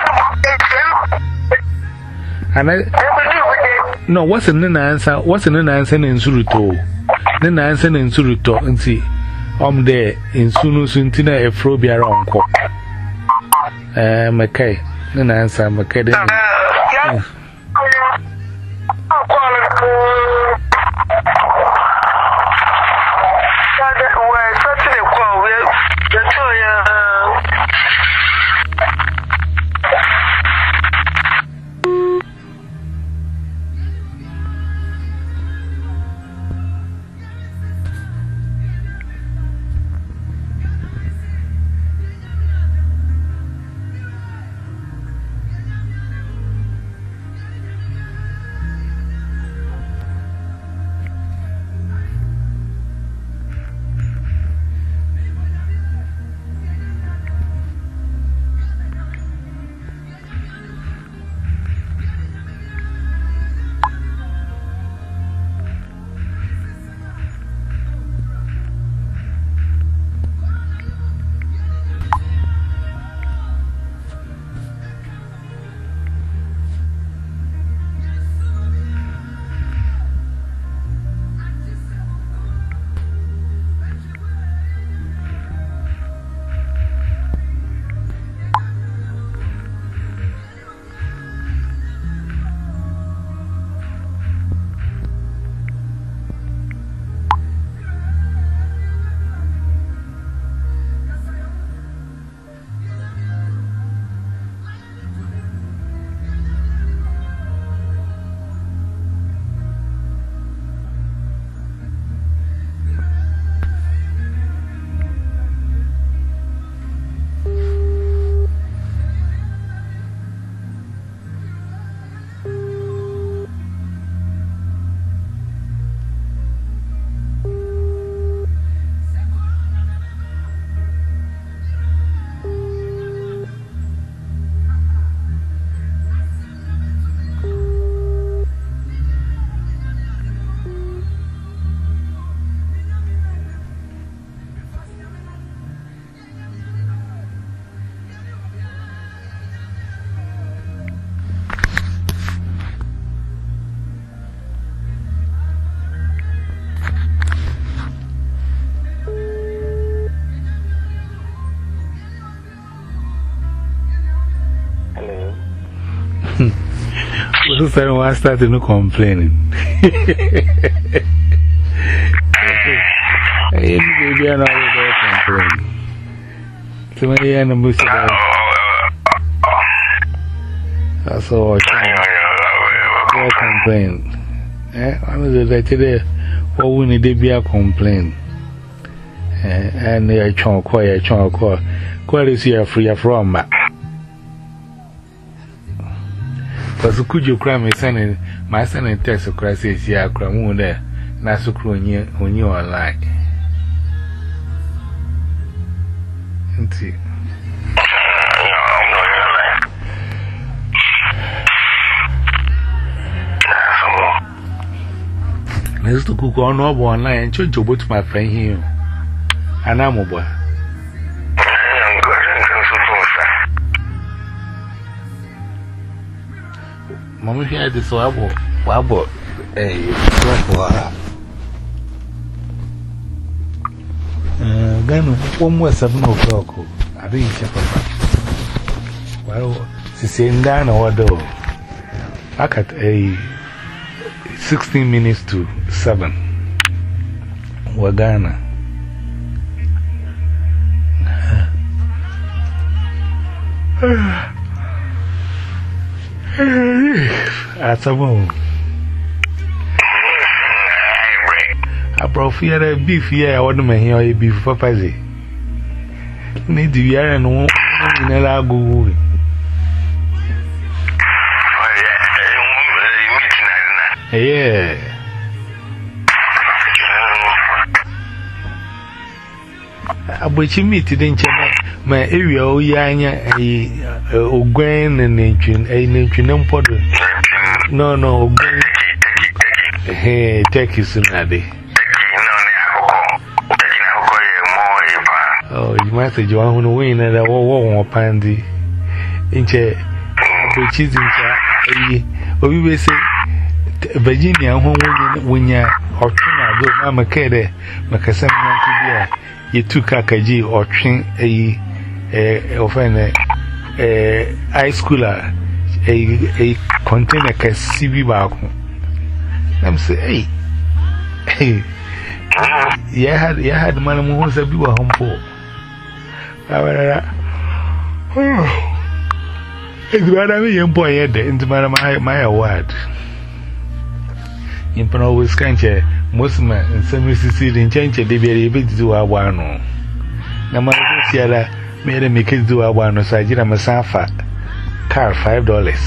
And I no, what's an answer? What's an answer in Suruto? Then answer in Suruto and see. I'm there in Sunu Suntina, a frobia uncle. Eh, Mackay. Then answer Mackay. This time I started no complaining. Maybe I'm not complaining. So many animals. That's all I complain. Eh, I was there today. What we need to be a complaint. And I chunk quiet, chunk quiet. Quite is here free from. Because could you cry my son and my son and text of Christ says, yeah, cram there, not so cruel when you are like. And see, let's to cook on over online and change your boat to my friend here. And I'm a boy. Mommy here this wabble, wabble, eh, what? Again, one more seven o'clock. I didn't check papa. Well, she said, down or door. I got a sixteen minutes to seven. Wagana. At a moment. I brought fear of beef here. I want to make your beef for Pazzy. Need to hear and won't in a lago. Yeah. I bet you meet it in my area. Oh, yeah, a grain and nature, a nature, powder. No, no, hey, take you soon, Addy. Oh, you might say you want to win at a war pandy. In chair, which is in chair. Or we will say Virginia, when you're or train, I do Mamma Kede, Macasam, you took Kakaji or train a offender, a high schooler, a container can C V back. I'm saying, hey, yeah, had you had man who was a bit humble. It's rather me young boy into my award. In Pano, Wisconsin, most men in some Mississippi in Change, they be able to do our one. Now, my sister made a make it do our one, so I did a Masafa car five dollars.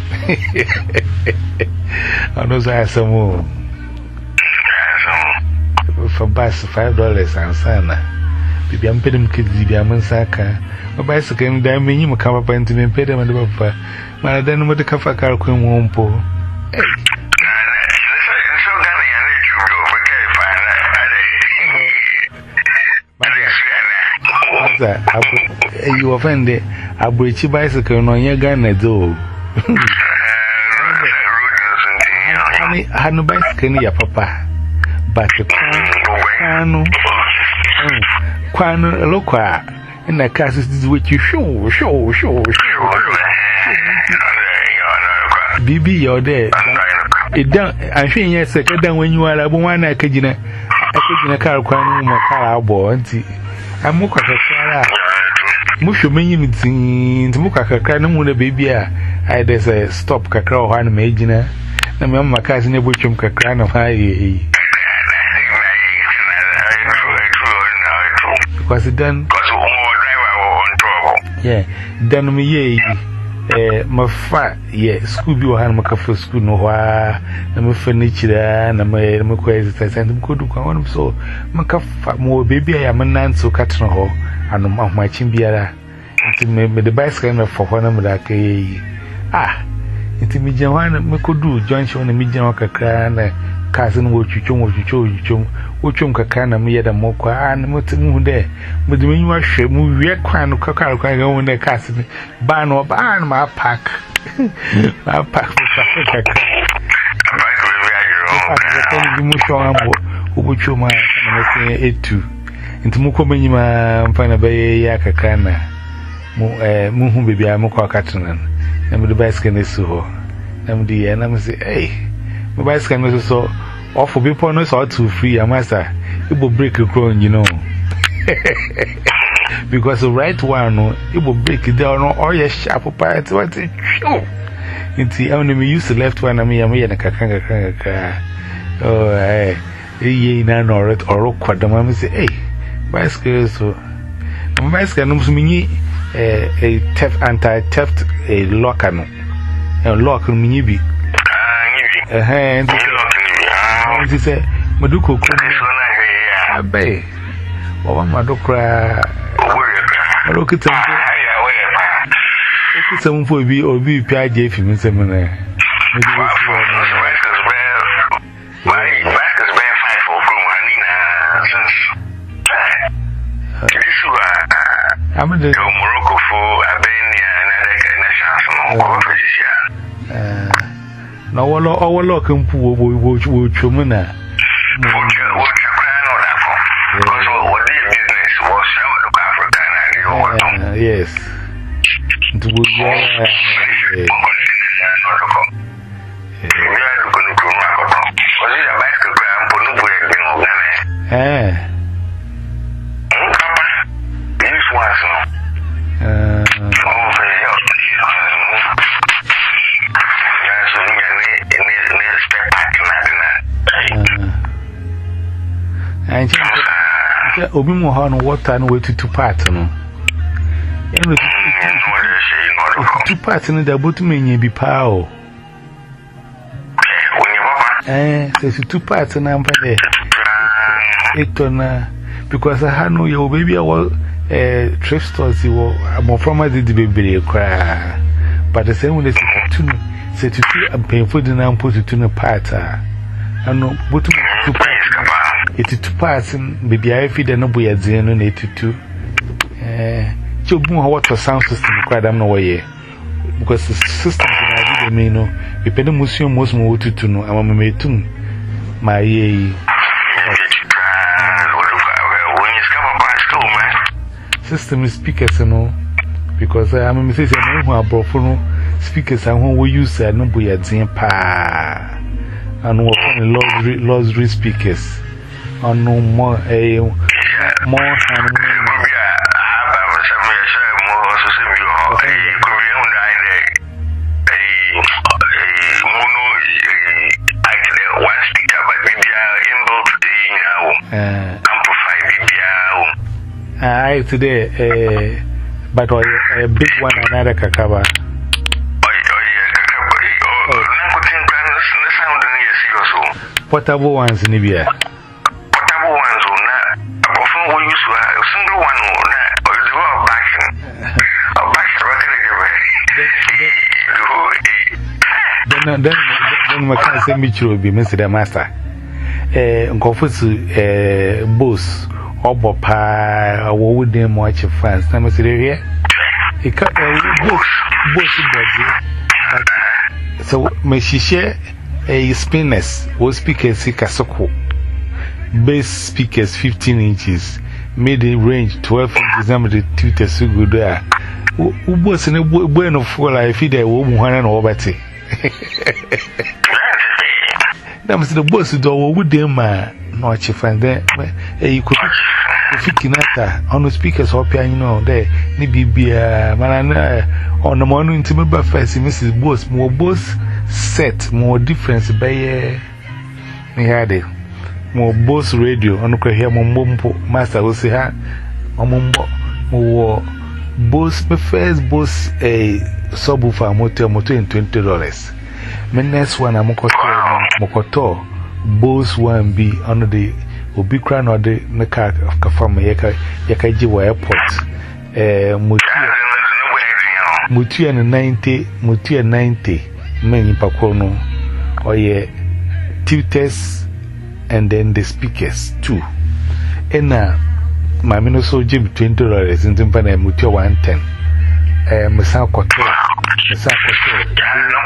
I know I have some more for bus five dollars and sana. Baby, I'm paying kids, I'm in Saka. My bicycle and damn me, you come up and to me pay them and the buffer. My then with the Kafa car queen won't pull. You offended. I breach your bicycle on your gun at door. I had no bicycle near papa, but the Quano, Quano, Loqua, and the cast is what you show, show, show, show. B B, you're there. It don't, I'm saying yes, second than when you are a woman, I could in a car, Quano, my car, boy, I'm more car. Mushu many meetings, Mukaka, no more baby. I there's a stop cacao, one major. Na mama kazi ne bochum kakra na hayi because then yeah then me ye eh mafa yeah school bi wa maka for school no wa na me furniture na me me ko exercise and ko du kwa won so maka fa mo baby ya me nanso katno ho anu ma ma chin biara nti me me the bicycle me for ho na me da kai ah Inti mi jawana me kodu junction na mi jawa kakra na kasin wo twitwom wo twitwom twitwom wo twom kakra na me yeda mokwa an mo timu de mo de menyu ahwe mo wie kwan no kakra kwan ga won na kasin ba no ba na ma park ma park kakra kakra mo show ambo wo twom a na me etu inti mo ko menyima mfana be ya kakra na mo eh mo hu bebia mo kwa katena I'm the bicycle is so. I'm the end. I'm say, hey, my bicycle is so off for people, no, so too free. I'm master. It will break a crown, you know. Because the right one, no, it will break it down. All your sharp parts, what it show. It's the only me use the left one. I mean, I'm here. Oh, hey, ye, none or it or quad. I'm say, hey, bicycle so. My bicycle knows me. A theft anti-theft a locker no a lock me bi a hand and say Maduko abe wa madokra marokita okita mfo bi obi pia je fi mi sem na I'm the Morocco for Albania and I reckon no one or lock and pool will chumina. What their business was Eh. Obi mo ha no water no wetu two part no. Eno two part no da botu menye bi pa o. Eh, say two part na mpa de. Eto na because ha no ye obi a wo eh thrift stores wo mo from a did bebre kra. But the same when they say two say two pay for the na put two no part ah. Ano botu two part. It's two parts in baby. I feed the noble at the end eighty-two. Eh, you know what the sound system quite am no way because the system I did me no. We pay the museum most more to know. I'm a maiden. My ye system is speakers, you know, because I'm a message. I know who brought for speakers. I want we use a noble at the pa and what luxury luxury speakers. On no more a more and I today, uh, but a big one, another cacava. Portable ones in Libya. Then, then, then, my can't say me will be Mister Master. Eh, Uncle eh, boss, or Bopa, or would them watch a fans. Now, Mister Here, he cut a boss, boss, but so, may she share a spinners, or speakers, Kasoko, bass speakers fifteen inches, made the range twelve inches, number the tutor so good there. Who was in a bueno for I feed a woman and over tea. That was the boss door with them, not your friend there. You could pick in on the speakers or piano there. Maybe be a man on the morning to my breakfast. Missus Boss, more boss set, more difference by a had more boss radio on the here, Mombo master will say, ha, Mombo, more boss, my first boss a subwoofer motor motor in twenty dollars. My next one, I'm Mokoto, Bose one B under the Ubicran or the Naka of Kafama Yakajiwa Airport. Eh, Mutu and ninety, Mutu and ninety, many Pacono, or ye tutors and then the speakers too. And now, my Minoso Jim twenty dollars in Timpana Mutu one ten. Eh, Massa Coto, Massa Coto.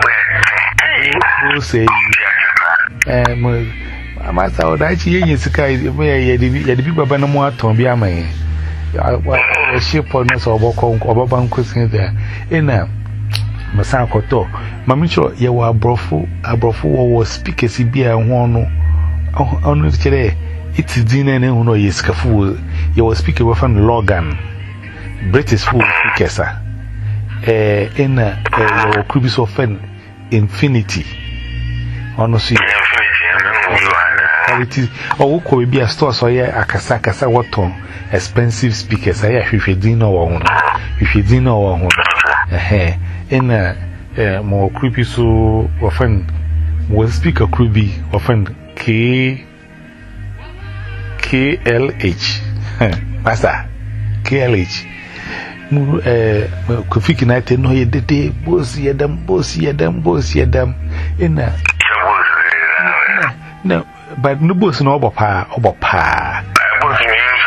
Who say, eh, my thought that she is a guy, where you had people by no more to be a man. A ship on us or walk on or bancos in there. In a Massa Coto, Mamicho, you were brofu, a brofu was speakers, he be a one on the today. It's dinner and no is Cafu. You were speaking from Logan, British food speakers. Eh, in a Crubis offend. Infinity. Honestly, quality. Oh, could be a store so yeah, a casa casa what ton expensive speakers. I if you didn't know one, if you didn't know one, eh, in a more creepy so often will speak a creepy often K K L H, Master K L H. Eh, Kofi United no ye de boss ye them boss ye them boss ye them in na no but no boss no obopa obopa boss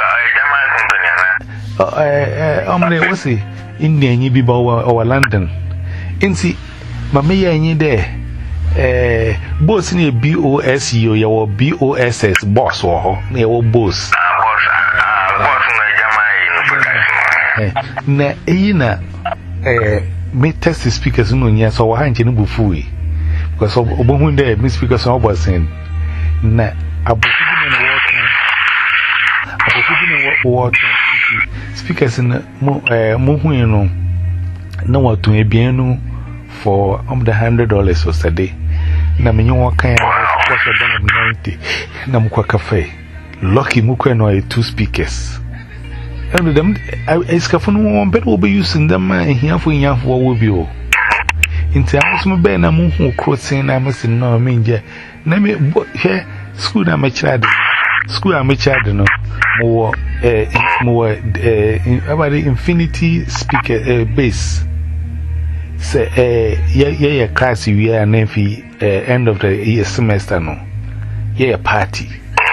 means I eh eh omne wasi India nyi bi ba o London insi mama ye nyi de eh boss ni B O S yo ye wo B O S S boss wo ho na ye wo boss na eyi na eh me test the speakers no nya so wa hanche no bufuwe because obohun there me speakers no bosen na abofu bi na water abofu bi na water speakers na mo eh mo hu no na watu ebien no for um the one hundred dollars or a day na me nyo kan cost of ninety na mkwa cafe lucky mukwe no two speakers and them iskafo no one better will be using them here for in for will be o inti amusum be na mu hu crossing na me sin no me nje na me here school na me child school na me child no mo eh mo eh about the infinity speaker eh bass say eh yeah yeah class we are na fi end of the year semester no yeah party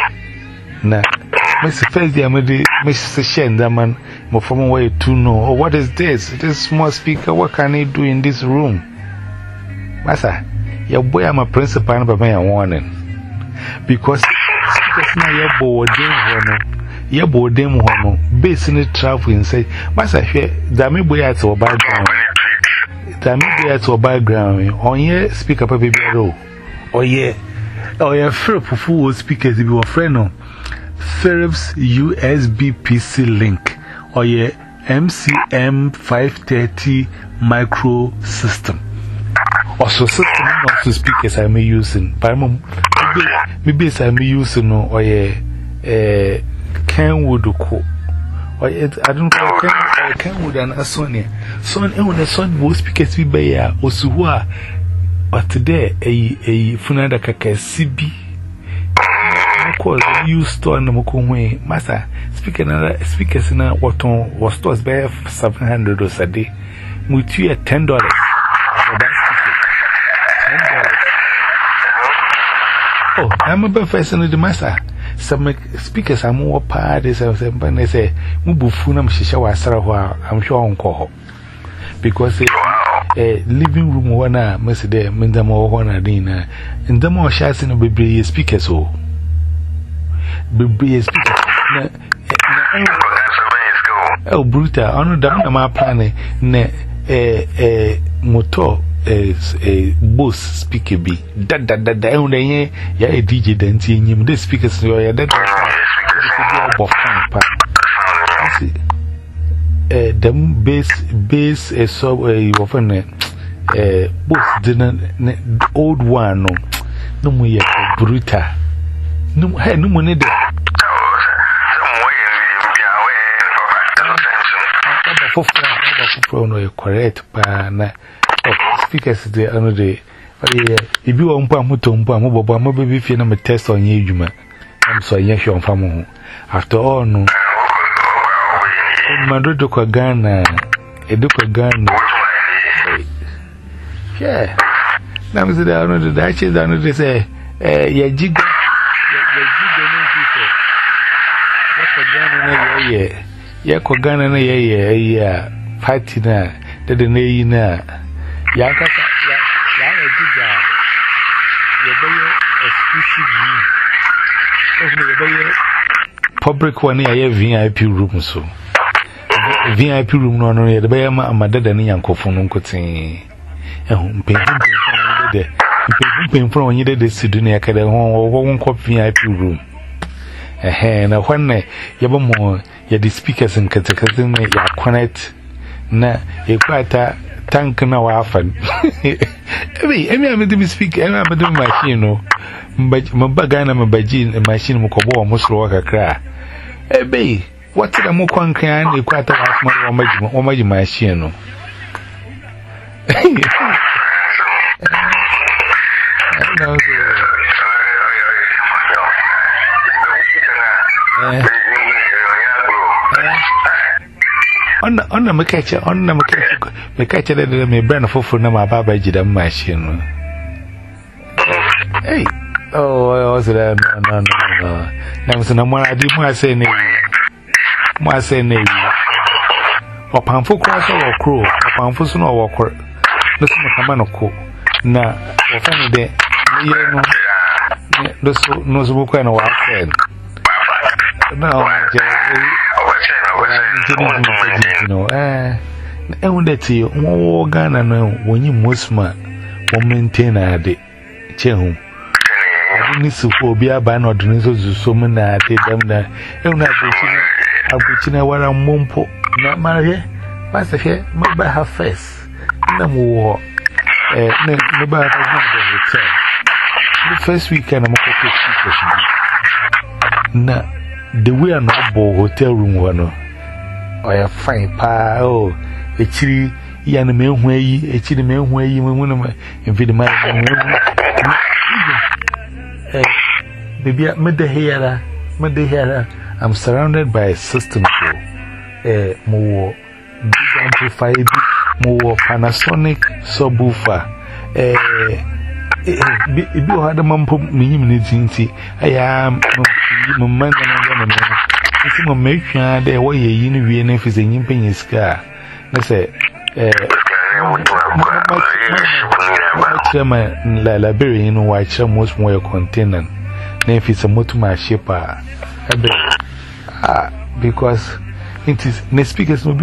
na Mister First day amade Mister Shenda man mo from where to know oh, what is this this small speaker what can I do in this room masa your boy am a principal and by my warning because speakers na your board dem hono your board dem hono base in travel inside masa hwe da me boy at our background da me boy at our background on here speaker pa baby ro oh yeah oh yeah free fufu speakers be your friend no Philips U S B P C link or your M C M five thirty micro system. Also, system not speakers I may using. But maybe I may using or your eh Kenwood co. Or I don't know Kenwood and a Sonia. Son, and a son will speakers be by ya or Suwa. But today a funada kaka C B. Cause you store no mukwe masa speaker na speakers na waton was stores by seven hundred dollars a day mutu at ten dollars for that speaker ten dollars oh I'm a person in the masa some speakers are more part is when they say mubufu na mshisha wa asara ho I'm sure onko ho because eh living room wana mese there mendamo ho na din na ndamo shasi no bebre speakers so Baby speaker na oh brutal ono dam na ma plan na eh eh motor eh eh Bose speaker bi da da da da ono yen ya e D J danti enyim the speakers yo ya da da speaker pa eh dem bass bass eh so eh often eh Bose the old one no no mo ya brutal no hey no money there for no correct pa na speakers there ano dey ibi wo mpa moto mpa mo bobo mo baby fie na me test on ye adwuma am so ye hwe onfa mo ho after all no mando do kwa Ghana e do kwa Ghana yeah na me say that ano dey that che that no dey say eh ya jiga yeah, yeah, Kogana, yeah, yeah, yeah, party na, the day na, Yakaka, Yaga, Yabaya, exclusive public one, yeah, V I P room, so V I P room, no, no, the Bayama, my dad and Yanko for Nuncotin, and paying from you did the Sydney Academy or one cop V I P room. Eh na hwanne yebo mo ya the speakers in katakazin ya connect na ekwata tank na wa afan ebi emi am the speaker emi am the machine no mbaga na mbaji machine mo kobo mo soro kakra ebi what the mo kwankran na ekwata wa afan wa maji wa maji machine no on on na mekache on na mekache mekache de me brand foforo na ma baba jida machine hey oh I was there no no no na mse na mo adi mo ase ne mo ase ne opanfo kwa so wo kro opanfo so no wo kro no so kama no ko na wo fa ne de ye no no so no so ko na wa friend no, no, eh, And when that you won't Ghana now, when you most man, one maintain a day. Chehum. I need to be a ban or to so many a day them there. And I put in a one mumpo, not marry. Master here, my by her face. No more. Eh, never have a hotel. The first weekend, I'm a now, the way I'm not hotel room one. I have fine pa, oh, a chili, yan men way, a chili men way, you want to invade my baby, I made the hair, made the hair. I'm surrounded by a system, eh, more big amplified, more Panasonic subwoofer, eh. If you had a mum put me in the I am a man and it's a make there way a union if it's a yimping his car. They say, my Liberian white shall most more container. If it's a motor shipper, because it is the speakers will be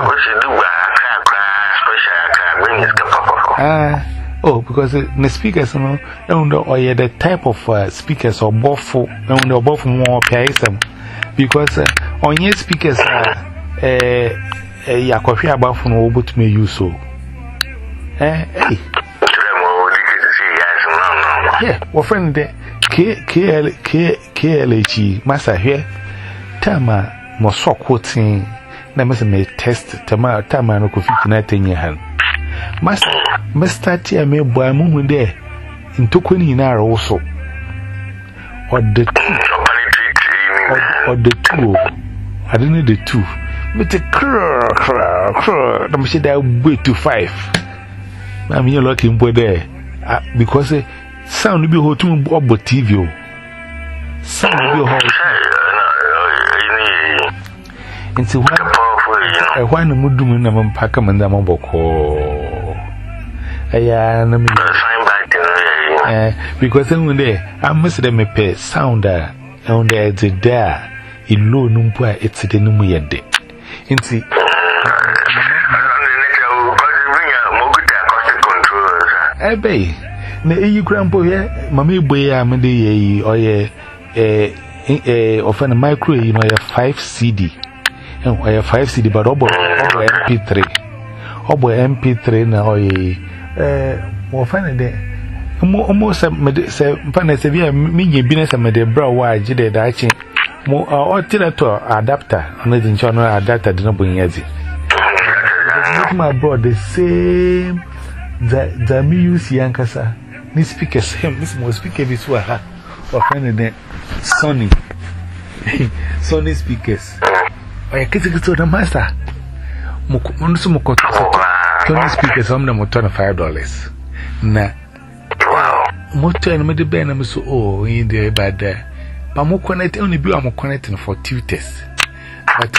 ah. Oh, because the speakers, you know, or yeah, the type of uh, speakers or both and the both more P S M. Because uh, on your speakers, uh, uh, ya coffee about from over to me, you so. Eh, hey, yeah, well, friend, K K L K K L H E, Master here, Tama, Mosso quoting, Namas may test Tama, Tama, no coffee tonight in your hand. Master. Mister Tia may buy moon there in Tokuni in our also. Or the two, or, or the two, I don't know the two, but the crrr, crrr, crrr, the machine that way to five. I'm here looking boy there because the sound will be hot to Bobo T V. Sound will be hot. And so, I want to move to Munam Packham and Damaboko. I am because when they I must them a pay sounder and there's a there in low numpa, it's the Numuyade. In see, I bay. Nay, you grandpa here, Mammy Boy, I'm a day or a often a micro, you know, a five C D and I have five C D, but over M P three. Over M P three now, eh, more funny there. Almost a Panasavia, me, business, and my brow, why did it actually more or to adapter, only the channel adapter did not bring easy. My brought the same the me use Yankasa. This speaker, same, this more speaker, this was her or friend then Sony Sony speakers. I can't get to the master. Sony speakers, I'm the twenty-five dollars. Nah. Motor and made the band, I'm so oh, in there, but there. But more connect only be I'm connecting for tutors. But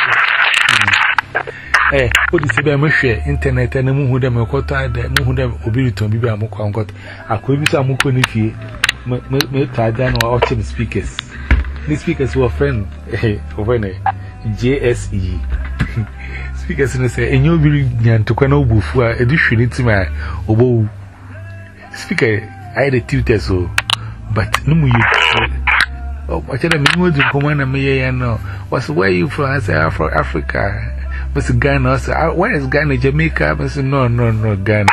eh, what is the machine, internet, and the moon who them a quarter, the moon who them obility be a mock got. I could be some moon if you made Tadan or Autumn speakers. These speakers were friend, eh, over J S E. Speakers in the say, and you'll be to Quano Bufua, edition into my oboe. Speaker. I had a tutor so, but no more. Oh, I tell him, you would come on and me, I know. What's where you from? I say, Afro Africa. Mister Ghana, I say, where is Ghana, Jamaica? I say, no, no, no, Ghana.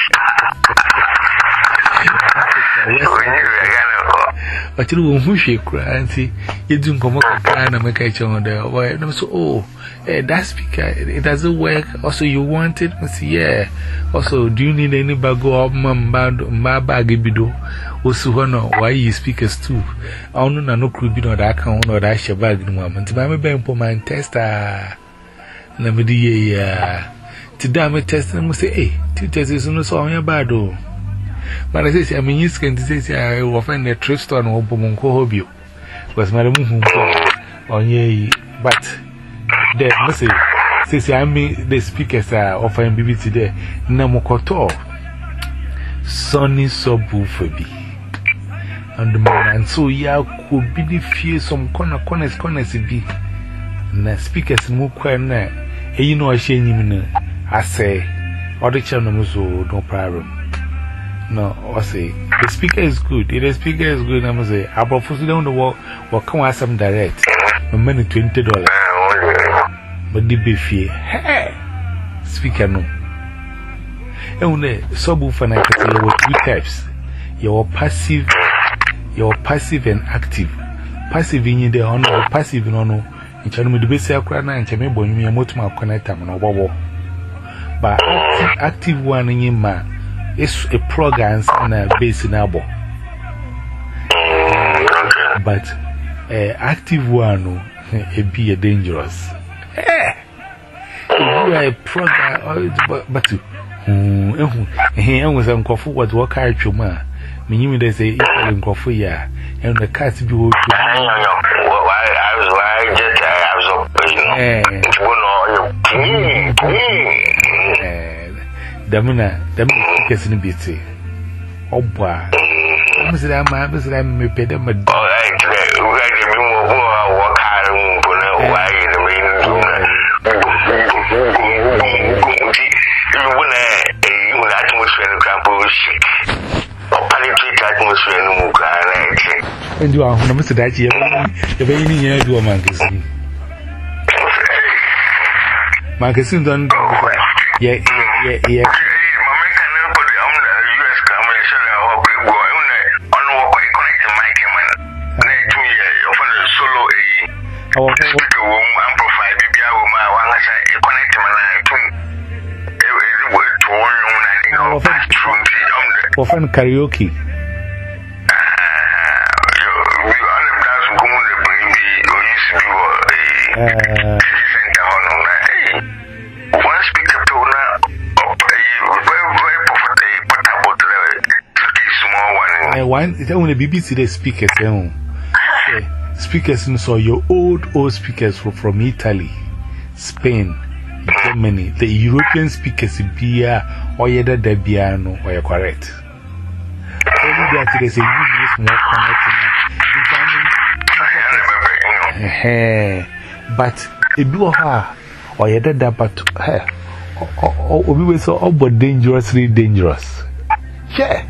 But you know, who she cry and see, you don't come up with Ghana, make a channel there. Why, I'm so, oh, eh, that speaker, it doesn't work. Also, you want it? I say, yeah. Also, do you need any bag of mum bad, my bag, bido? Also, why you speakers too? I don't know, no crew be no that account or that share bag in moment. I'm a bank for my tester. Never the year. Today, I'm a tester and say, hey, two testers no so on your bad. But I say, I mean, you can say, I will find a trip store and open Monco Hobby. Was my room on ye, but there must say. Since I mean, the speakers are offering B B today, Namokoto Sonny subwoofer. And the man, and so ya could be the fear some corner corners corners be. Na speakers move quite na, and you know, I shame him. I say, all the channels, no problem. No, I say, the speaker is good. If the speaker is good, I'm say, I propose to them the work, or come ask them direct. A minute twenty dollars. But the beefy, hey, speaker no. And the subwoofer, I can say, there were two types. Your passive, your passive and active. Passive in the honor, passive in honor. In China, the best aircraft, and Chamber, you are much more connected on a wobble. But active, active one in your man. It's a program and a base in abo. But uh, active one, it be a dangerous. Eh, you are a program, but you, he was uncomfortable what work I to ma. Meaning they say, it's uncomfortable, yeah, and the cat be able to. I was just, I was Damina, Damina, guessing a bit. Oh, boy. I'm saying, I'm saying, I'm a pet. I'm a dog. I walk hard and put away the main. You want a atmosphere and crumble shake. Or penetrate atmosphere and move. And you are Mister Dachi, you're very near to a magazine. Magazine don't. Yeah, yeah, yeah. Often karaoke. Uh, one, it's only B B C the speakers. Eh? Speakers, so your old, old speakers from, from Italy, Spain, Germany, the European speakers, beer, or either the piano, or you're correct. Only that they say you use more connecting. But it do her, or either that, but her, or we were so about dangerously dangerous. Yeah.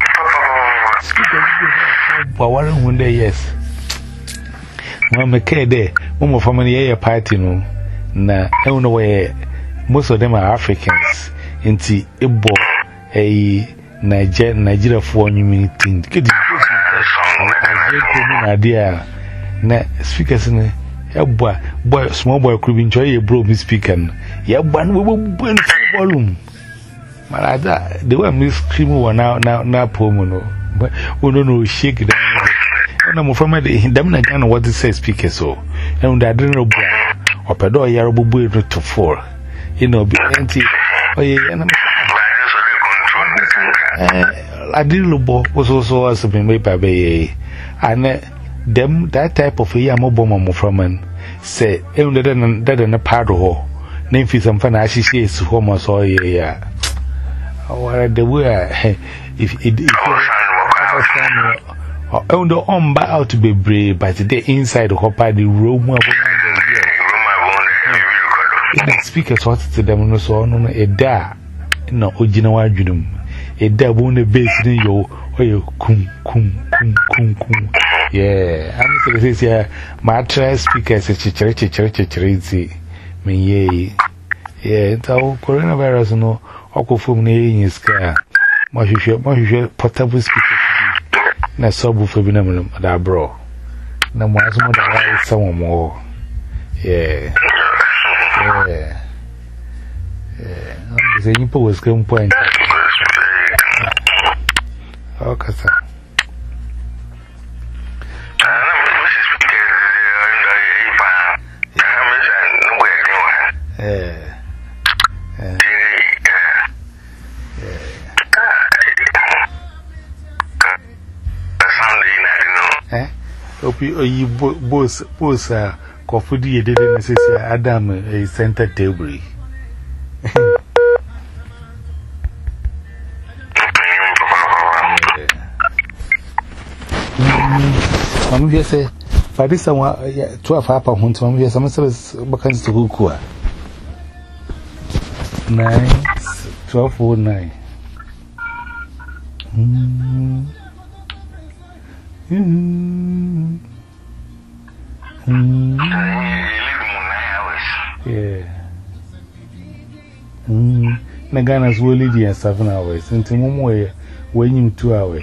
But one one day, yes. When I came there, one more family a party, no. Na, I don't know where most of them are Africans. Into Igbo, a Niger, Nigeria for new meeting. Get the idea. Na, speakers in a boy, boy, small boy could enjoy a bro, me speaking. Yeah, one we will burn volume. Malada, the one me screaming one now, now, now, Pomono. But we don't know, shake it. I'm from the Damna Ghana what it says speaker so. And I don't know, or Pedro Yarabu to four. You know, be empty. Oh, yeah, I didn't know was also also been made by Bay. And them that type of a Yamoboma from an say, and then that in a part of her. Name for some fun, I see is home or so, yeah. Or the way if it is. On the on by out to be brave, but the inside the hopper, the room of the speakers what to them no so no a da no original judum a da won't base in your or your kum kum kum kum kum. Yeah, I'm saying this here, my try speakers a chichere chichere chichere me ye. Yeah, it's all coronavirus no, or from the in sky. Much you portable speakers. Na subwoofer bi na mo da bro na mo aso mo da why some more. Yeah, yeah, yeah. I'm saying you was come point. Okay, sir. Yeah. Opi oyi boss boss uh coffee di did necessary Adam a center table. I'm just say for this one twelve up on some some service back to Hukua. nine, twelve oh nine. Mm. Mm. Mm. Yeah. Mm. Nagana's only the seven hours. And tomorrow, when you two hours.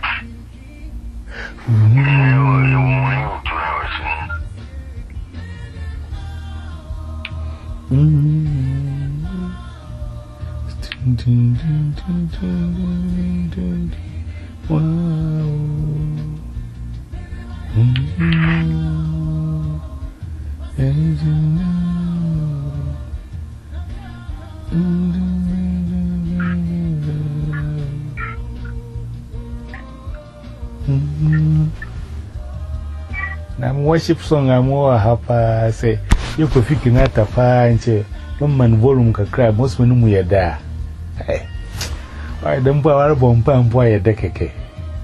Na worship song amoa hapa say you could fiki na tapa nche man volume kakra most menu mu yeda eh why dem pa war bompa mpo yeda keke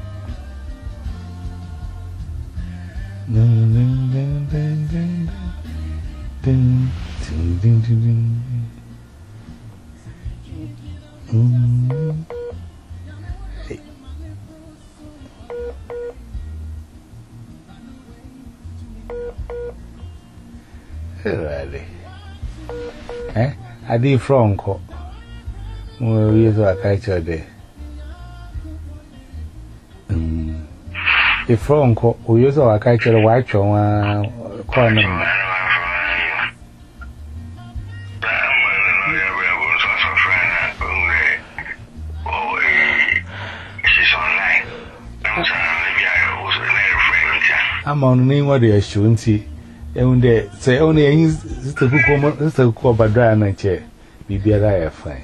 Really? Eh? I did Franco. We used to catch her there. If Franco, we used to catch her watch on corner. I'm on the name of the assurance. And they say only any sister who come, sister who call Badra and chair, be be a fine.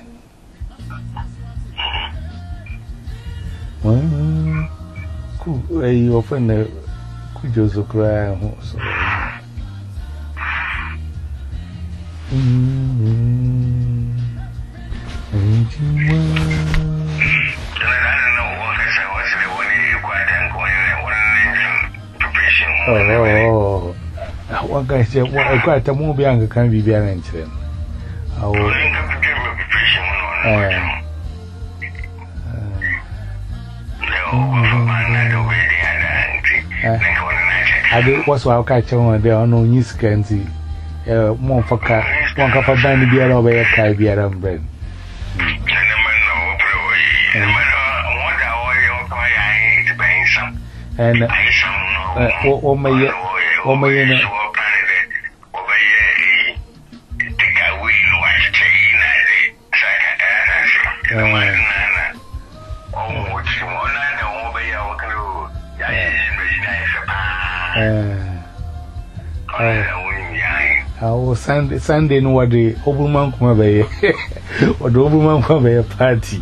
Well, cool, you often could just cry. Oh, one guy said, well, I quite a movie and can be better than them. I will. I did what's what I catch on there on no news candy. More for car, one cup of bandy beer over a car beer and bread. And what may you, what may you know? Oh, Sunday, Sunday, no, what the Oberman come away, or the Oberman come away a party.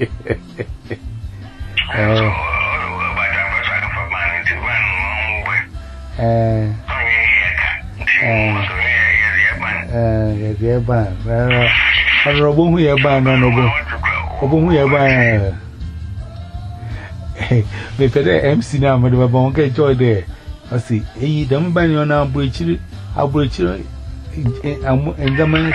Uh, uh, yeah, ban. I don't know who you're banned on who you're banned. Hey, if the M C now, but I won't get joy there. I see, hey, don't ban your now, breach it, I'll breach it, and the man.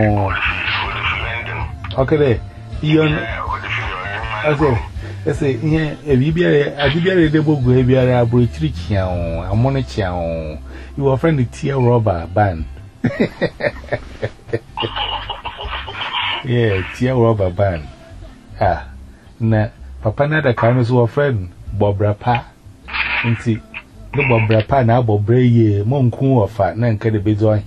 Okay, you know, I say. I say, yeah, if you be a double graveyard, I'll breach it. I'm on a chow. You are friendly tear rubber band. Yeah, tear rubber band. Ah, na papa na da kind of friend, Bob Rapa. And see, the Bob Rapa now, Bob Bray, Monku or fat, none can be join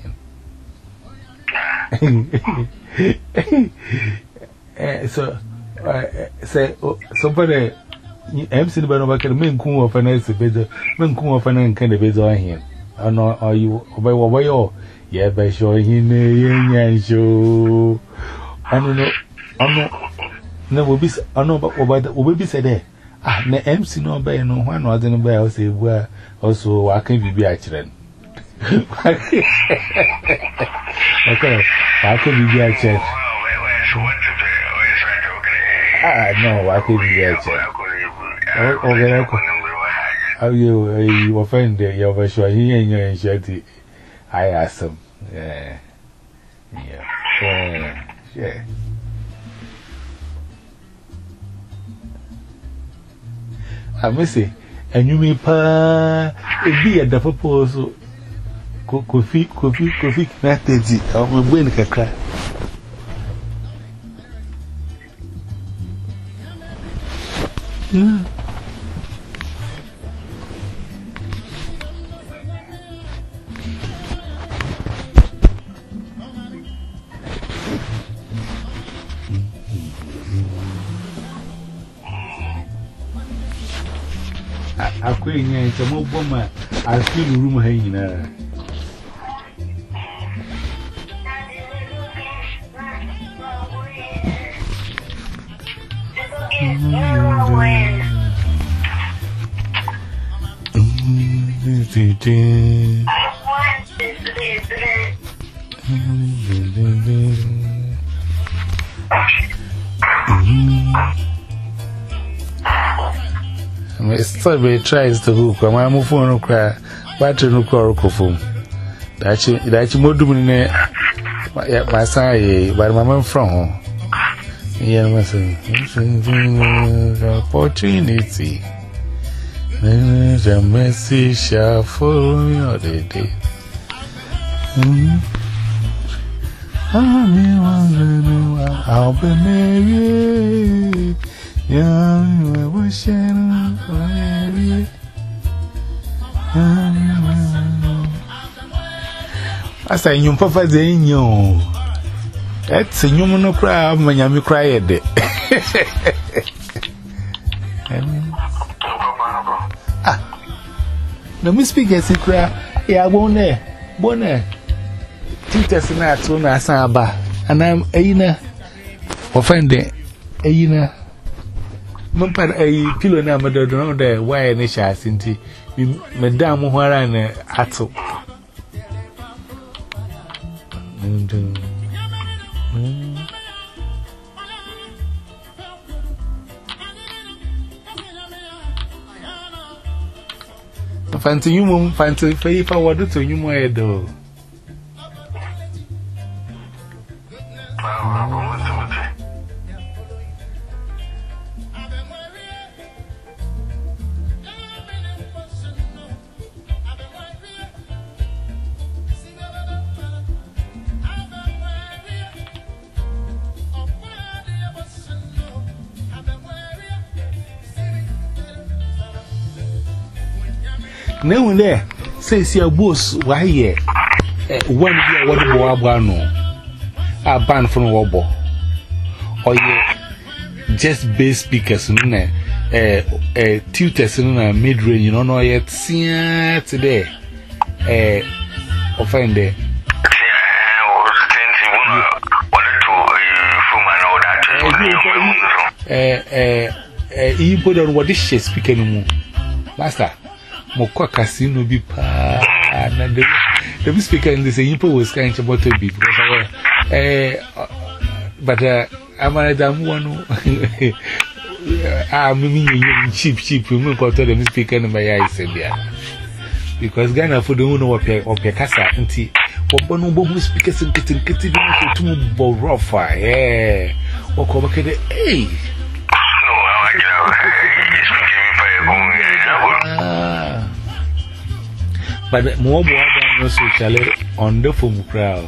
him. So. Say, somebody M C the Banova can make cool of an ace better, men cool of an kind of bed on him. I know, are you by what way? Oh, yeah, by showing him a show. I don't know, I know, never be, I know, but what will be said there. Ah, the M C no by no one was in a bell, say, where also I can be a children. Okay, I can be a church. Ah, no, I couldn't get it. Okay, how you, you offend the over sure he ain't your shetty. I asked him. Yeah, yeah. Yeah. I miss it. And you may pa be at the proposal. Coffee, coffee, coffee, not easy. I'm a win a crack. Hmm. I quit here, it's a more woman. I feel the room hanging there. Somebody tries to hook my move phone cry, battery no call phone. That's it, that's more doing it. My side, but my man from home. Yeah, my son, opportunity. The message shall follow me all the day. I'll be married. Yeah, I wish I knew. I say, you papa, they know. That's a human no cry, when you cry a day. Ah, no, Miss Piggins, he cry. Yeah, won't there, won't there. Teachers and I told us about, and I'm a inner offending a inner. Mumpa a pillow now, but don't know the why any shas into Madame Muharan Atto. Fancy you, fancy if I were to you, my door. No, there says your boss, why, yeah, one year, what a boy, a band from Wobble, or yeah, just bass speakers, a tutors in a mid range, you don't know yet, see today, a offender. You put on what this shit speaking, Master. Mokwa casino be pa and the the speaker in this impo was kind of about to be because eh but uh I'm a damn one ah me cheap cheap we go to the speaker in my eyes because Ghana for the know what or casa anti what bono boom speakers and getting kitty to bo rough eh or come back hey but more than socially on the phone crowd.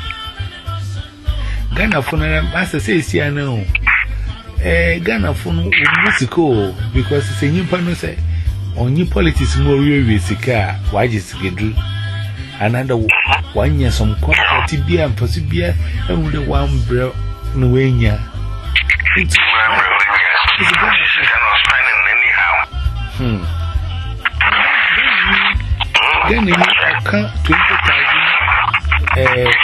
Ghana phone, as I say, I know. Eh, Ghana phone musical because it's a new panel say on new politics more real car. Why just get do another one year some quantity beer and possibly only one bro no way. It's Hmm. Then you account twenty thousand uh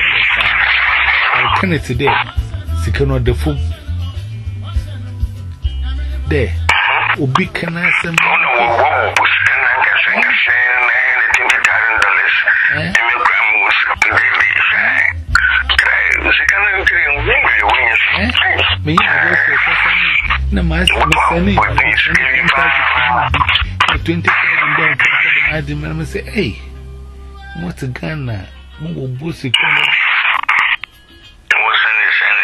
I can it today. Second of the phone. There. Obi can I send no master twenty thousand down I demand say, hey, what's a Ghana? More bossy.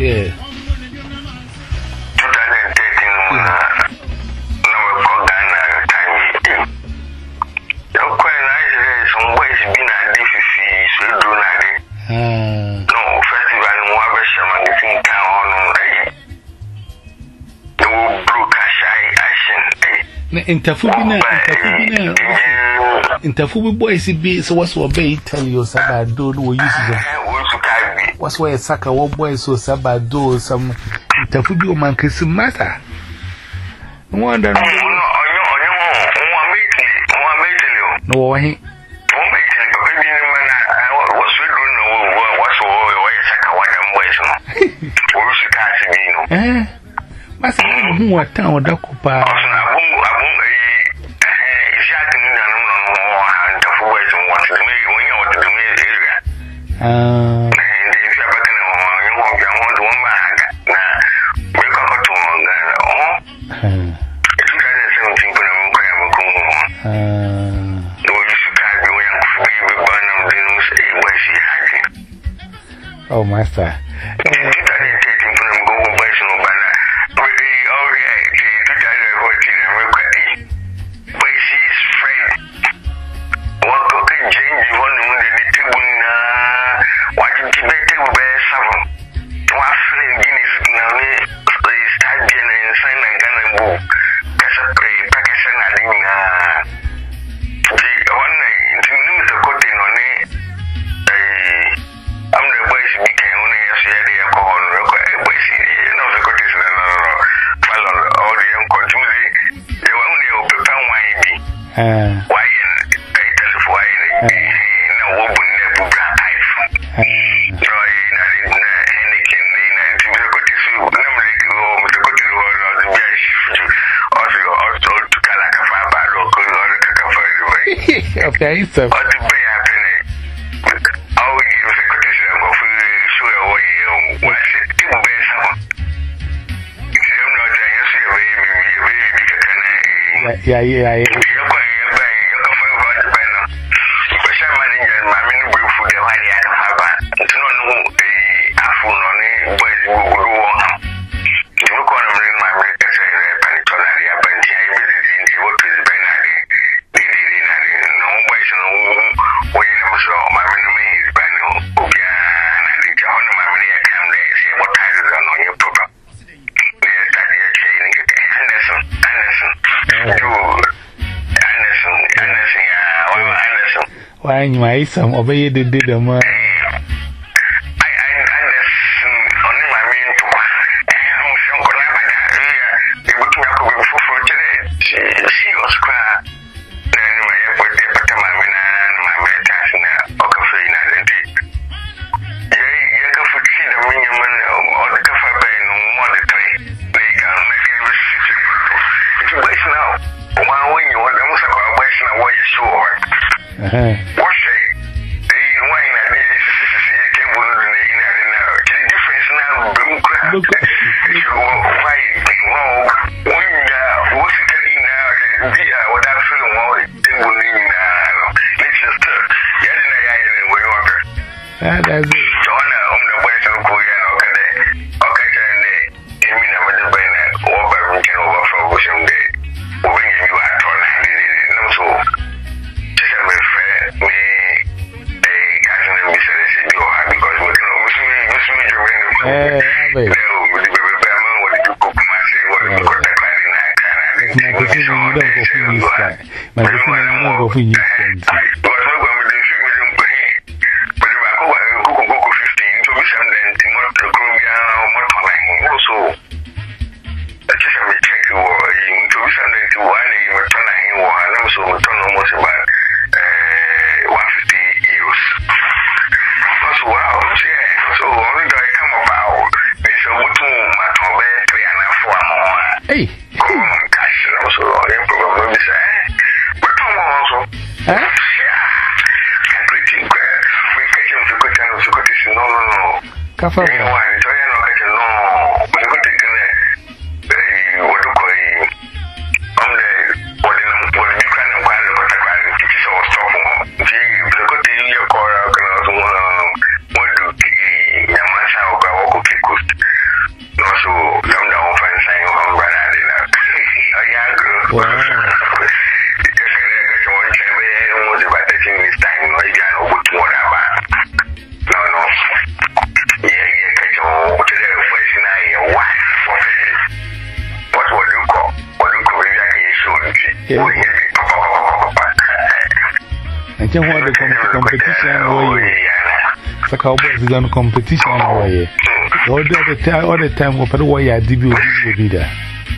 Yeah. twenty thirteen, no, we call Ghana time. You're quite nice. Some boys been at this, so do not. No, festival, and one version of the thing town on no blue cash action. Interfubina, interfubina, interfubi boys, be so what's what bay tell you, Sabbath, do we use them. What's why a sucker, what boys so Sabbath do some interfubi man can see matter. Wonder no, he eh, what's who are town Dakupa? Uh, oh, master. Okay, so what the way happening? Oh, you was a criticism of sure what you was it to be some. If you don't know that you see a baby, baby, yeah, yeah, yeah. You're going to buy your coffee for the banner. But some money and my mini will for the money I have. It's not no a full on it, but you will go on. You look on them in my American say, Panitola, the Apanti, I will see what is the banner. Why, my son, obey the did a man. Coast. And you want the competition away. The Cowboys is on competition away. All the time, all the time, what the way I debut will be there.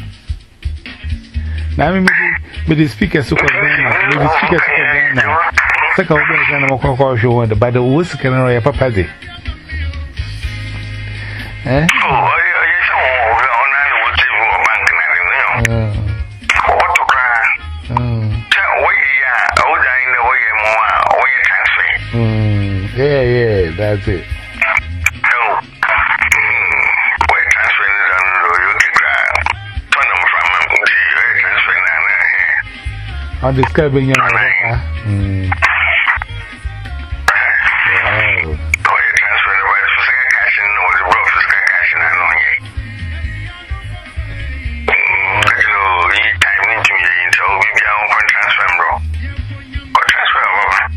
Now, maybe the speakers of Ghana, maybe speakers of Ghana. The Cowboys and the Cocoa show, but the worst can I have a party. Eh? Yeah, yeah, that's it. No. We're transferring it on you can turn them from transferring it. I'm describing your car. Hmm. Wow. Oh, you're transferring the right physical cash in or the broad physical cash in and on ye. You know, you time into me, so we be on one transfer, bro. Or transfer,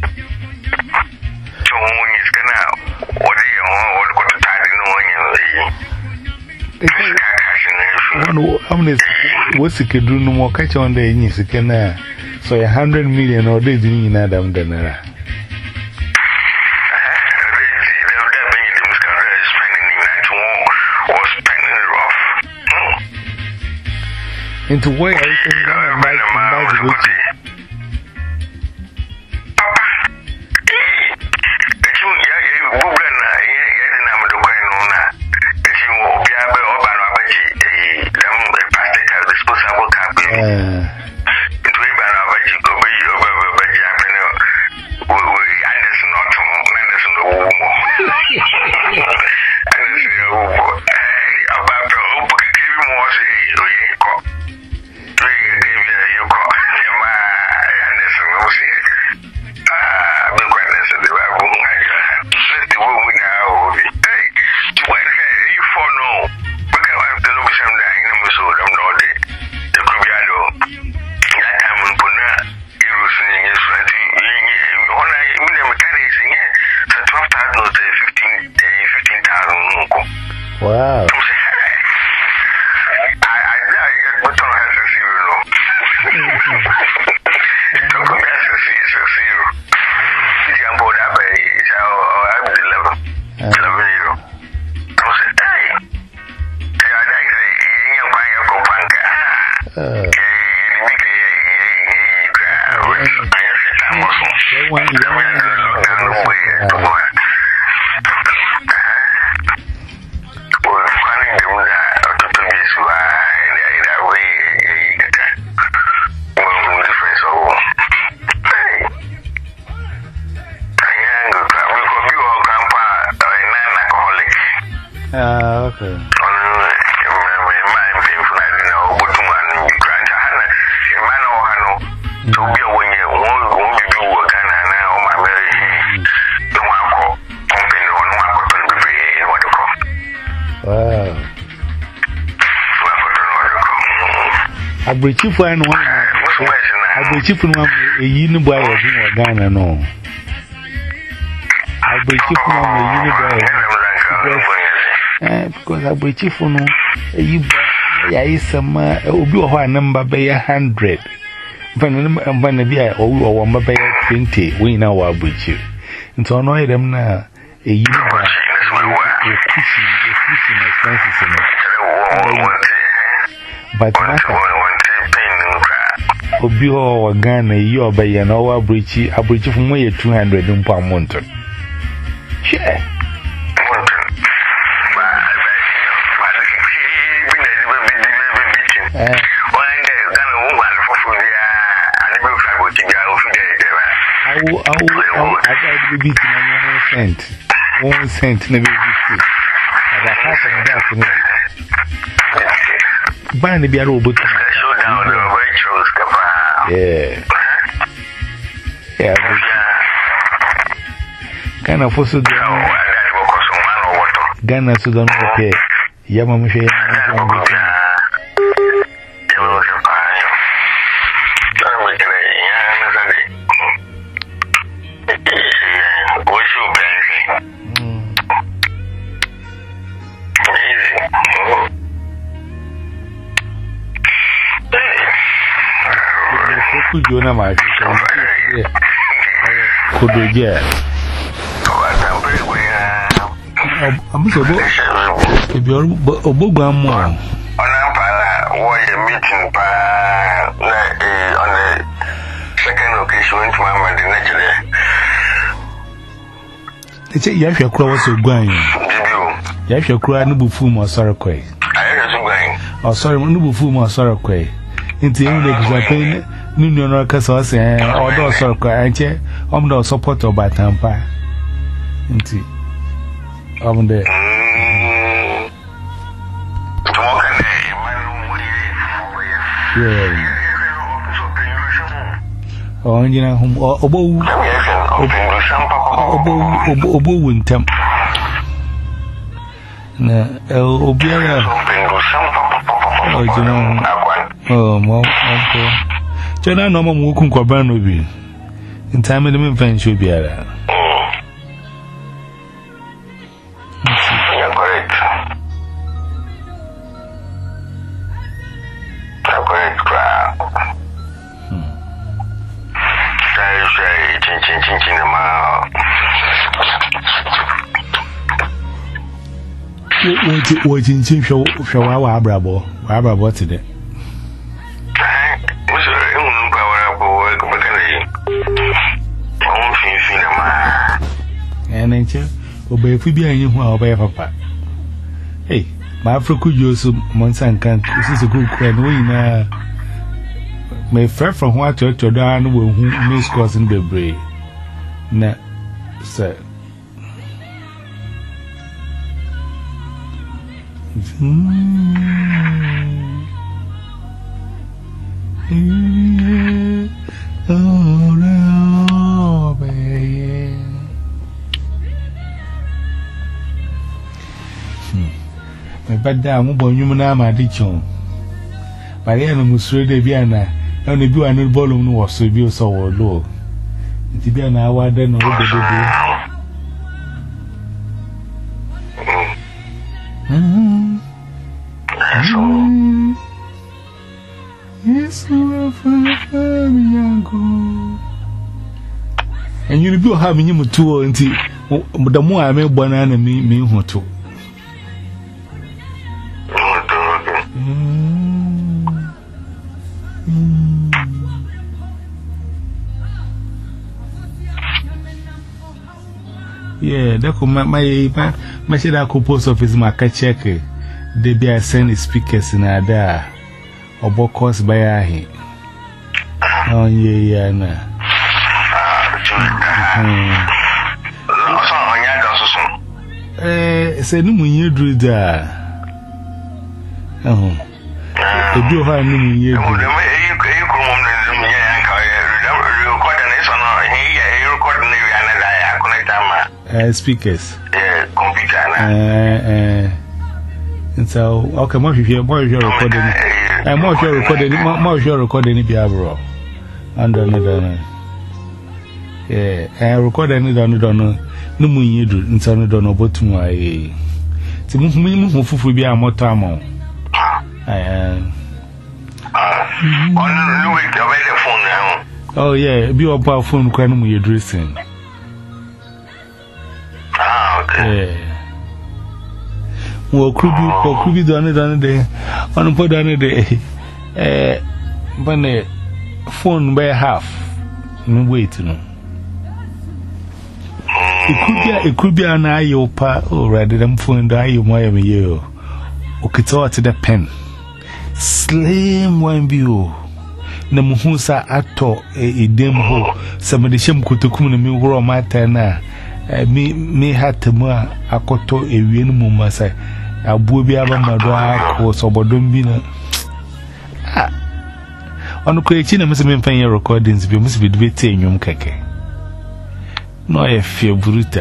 so when it's gonna, what do you want? What the time you know? How many what's it do no more catch on the English? So a hundred million or days in Adam Danera. Into where I think wow. Ah, okay. Wow. I breach you for one. I breach you for one. A uniboy in Ghana, no. I breach you for one. A uniboy. Because I breach you for no. You buy some. Obi or one number by a hundred. When a beer or one by twenty, we now are breach you. And so annoy them now. A uniboy. But Obi or Ghana, you are by an hour breach, a breach from way two hundred in per month. Share. I will, I will, I will be beaten one cent. One cent, never be about half of that. Buy the beer robot. Yeah. Yeah. Ghana for so Ghana so don't okay. Yamamushe. could you know my could do, yeah. I'm so good. If you're a book, I'm more. On a meeting on the second occasion to my mother naturally. It's a yash your crow was going. Yash your crow, no buffoon or sorrow quay. I or sorry, no buffoon or sorrow quay. Into the English, I pay Nuno or Cassos and all those sorrow quay, and cheer, I'm no supporter by Tampa. Into I'm there. Yeah. Oh, you know, Obo Obo Obo Winter. No, Obiara. Oh, you know, oh, more, okay. Jenna, no more walking Coban will be in time in the event should be at. What in Chim show our bravo, our bravo today. And ain't you? Obey Phoebe and you who obey Papa. Hey, my Africa, you so Monsan can't. This is a good question. We now may fair from what to your down will miss causing the brain. Na, sir. But down, born human arm, I did you. By the end of Monsieur de Viana, only do I know volume was so view so low. It's be an hour then or the yes, and you be having him two until the more I make banana me, me, what to. Yeah, that could my my my share that post office my check. They be I send speakers in there or book course by a oh yeah yeah na. Eh, say no mun you do that. Oh. The do how no mun you do. Uh, speakers. Yeah, computer. Uh, uh, and so, okay, more if you're more if you're recording, I'm more if you're recording, more if you're recording if you have raw. Under another. Yeah, I record any on the donor. No moon you do, and so no donor, but to my. To move me, move for be a more time. I am. Oh, yeah, be a power phone, can you dressing? Yeah. Well, could be, or could be done it on a day, on a put on a day. Eh, but a phone by half. No wait, no. It could be, it could be an eye or pa, or rather than phone die you Miami year. Or could talk to the pen. Slim one view. Namuhusa ato a demo, somebody sham could to come to me, grow my tana. Me, me had to ma a coto a win mumasa. A booby abama was obodum. Ah, on the creation, I must have been your recordings, we must be debating your cake. No, I feel brutal.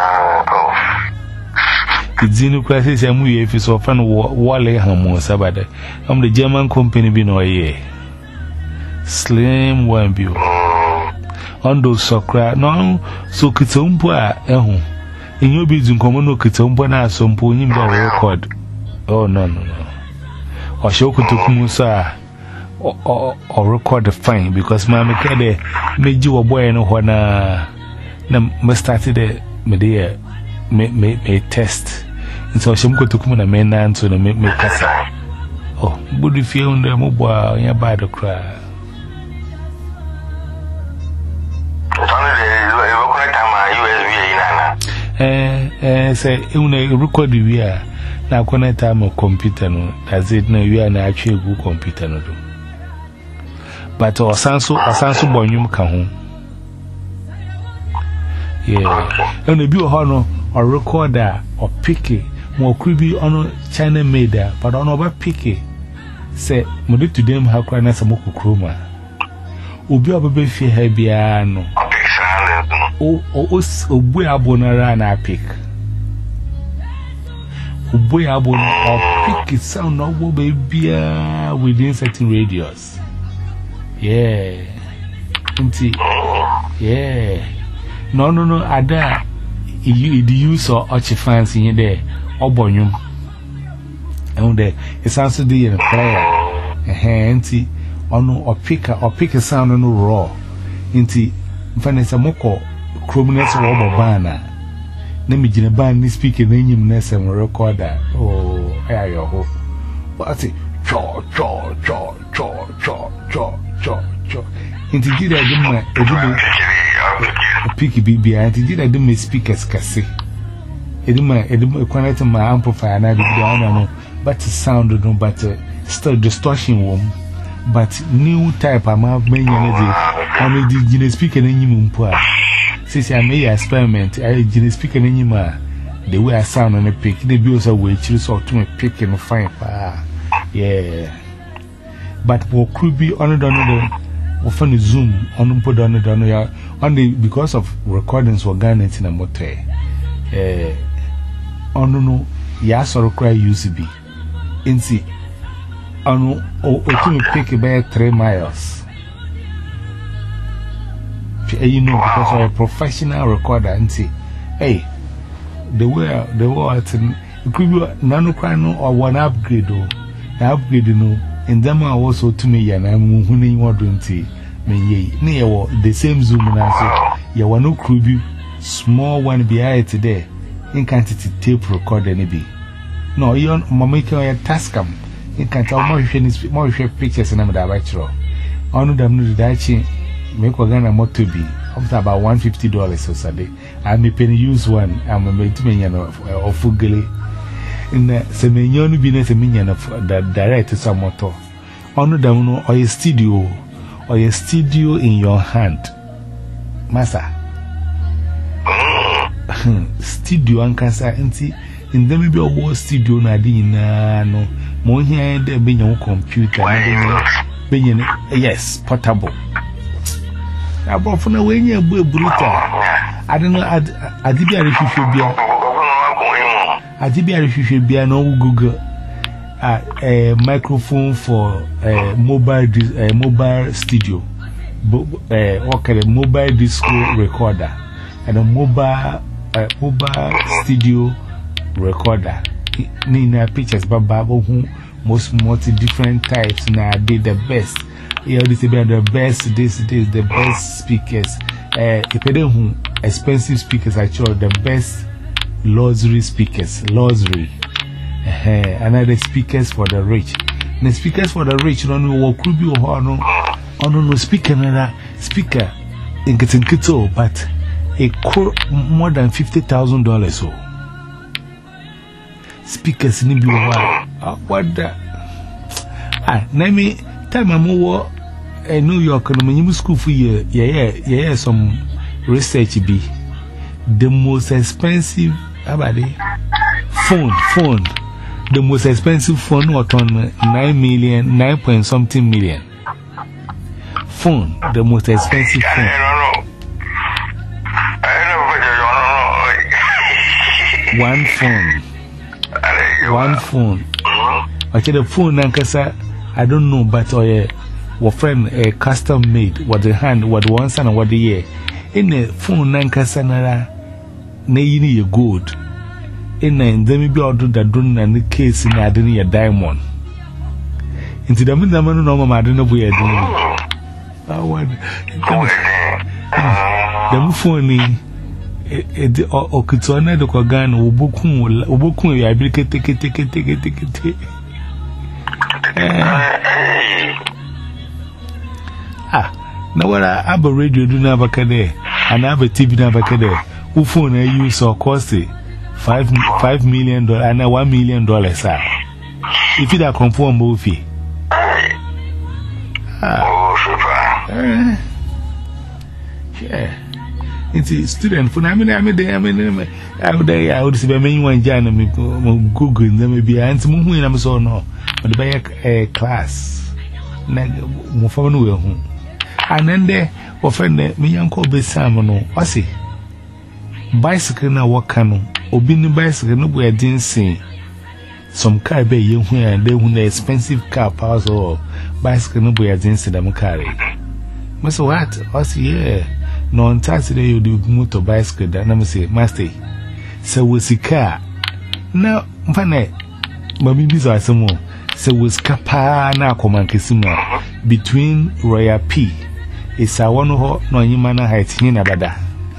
The Zeno crisis, and we if it's often Wale Hamo Sabada. I'm the German company, be no ye. Slim one view. On those so cry, no, so Kitsumpa, eh? In your business, common no Kitsumpa, some pony by record. Oh, no, no, no. Or Shoko to Kumusa, or, or, or record the fine because my mechanic made you a boy and when I started it, me me test. And so she go to come on a main answer and make me pass. Oh, would you feel the mobile in your body cry? Eh, eh, say, you know, record the we are now connect time of computer. No, that's it. No, you are not actually good computer. No, but or sanso, or sanso, bonum come home. Yeah, and the view honor or recorder or picky more creepy on China made there, but on over picky. Say, Modi to them how crying as a moko chroma. Ubi a baby fear heaviano. Oh, oh, oh, boy, abonara and I pick. Boy, abon or pick it sound no baby within certain radius. Yeah, yeah. No, no, no, Ada, you the use of archie fans in there, or bonum. And there, it's also the prayer. A handy on or pick or pick a sound on raw. Into Vanessa Moko, Chrominus or Bobana. Name me band speaking in him, Ness and recorder. Oh, I your hope. What's it? Chaw, chaw, chaw, chaw, chaw, chaw, chaw, chaw. Into did I do my a picky baby, and did I do my speakers cassette? Edema, Edema, connect my amplifier, and I don't know. But it sounded no better, still distortion womb. But new type I'm out many energy. Only did you speak an animal? Since I made an experiment, I didn't speak an animal. The way I sound on a pick, the bills are way choose or to a pick and fine. Yeah. But for Kruby on another, often zoom on put on it only because of recordings were garnets in a motor. Eh, oh no, yes, or cry used to be. In see, on or to pick about three miles. You know, because I'm a professional recorder, and see, hey, the way the world it could be nano crano or one upgrade, or upgrade, you know, and them are also to me, and I'm winning what don't see me near the same zoom and I say, you want no crew, small one behind today, in quantity tape record any be. No, you're making a task. You can't tell more pictures and I'm a director. On them, no, that make a gun more to be after about one fifty dollars or something. I may pay use one. I'm a maintenance of Fugly in the Semenion business a minion of the director some motor. On them, no, or a studio or a studio in your hand, Massa. Studio and cancer and see. In the maybe a war studio, Nadine, no more here, there being your computer, being yes, portable. I brought from away near Brutal. I don't know, I did be a refugee. I did be a refugee, no Google a microphone for a mobile a mobile studio, okay, a mobile disco recorder, and a mobile mobile studio recorder. Nina pictures, but Bible who most multi different types now did the best. You know, this is the best, this is the best speakers. Uh, who expensive speakers, actually, the best luxury speakers, luxury. Uh, another speakers for the rich. The speakers for the rich, don't know what could be or no, or no speaker, another speaker in getting kito, but a crore more than fifty thousand dollars. So speakers in the uh, what the ah, name me time I'm over in New York and I'm school for year. Yeah, yeah, yeah, some research be the most expensive about it phone, phone, the most expensive phone was on nine million, nine point something million. Phone, the most expensive phone. One phone. One phone. Okay, the phone, Nankasa, I don't know, but oh, what friend a custom made, what the hand, what one son, and what the year. In the phone, Nankasa, Nara, Nayini, you good. In the maybe I'll do that, don't and the case in Adini a diamond. into the Minamano no mamma, I don't know where I want the Mufoni. O Kitona de Kogan, Ubukun, Ubukun, I break it, take it, take it, take it, take it. Ah, now what I have a radio do never cade, and I have a T V never cade. Who phone I use or cost it five five million dollars and one million dollars, sir. If you are conform movie. Ah, yeah. It's a student for I mean, I mean, I mean, I would I would say, I one Jan and Google, there may be answer when I'm so no, but by a class. Mufano will home. And then there, offend me, Uncle Bessamano, I see. Bicycle now, what canoe, or being bicycle, no way I didn't see. Some car bay, you where and they win the expensive car powers or bicycle, no way I didn't see them carry. Mister What? I see, yeah. No, on Saturday you do motor bicycle. That I say, Master. So we see car. Now, Fanny, Mammy, these are some more. So we scapa now, command Kissima between Royal P. It's a one who no Yimana height in Abada.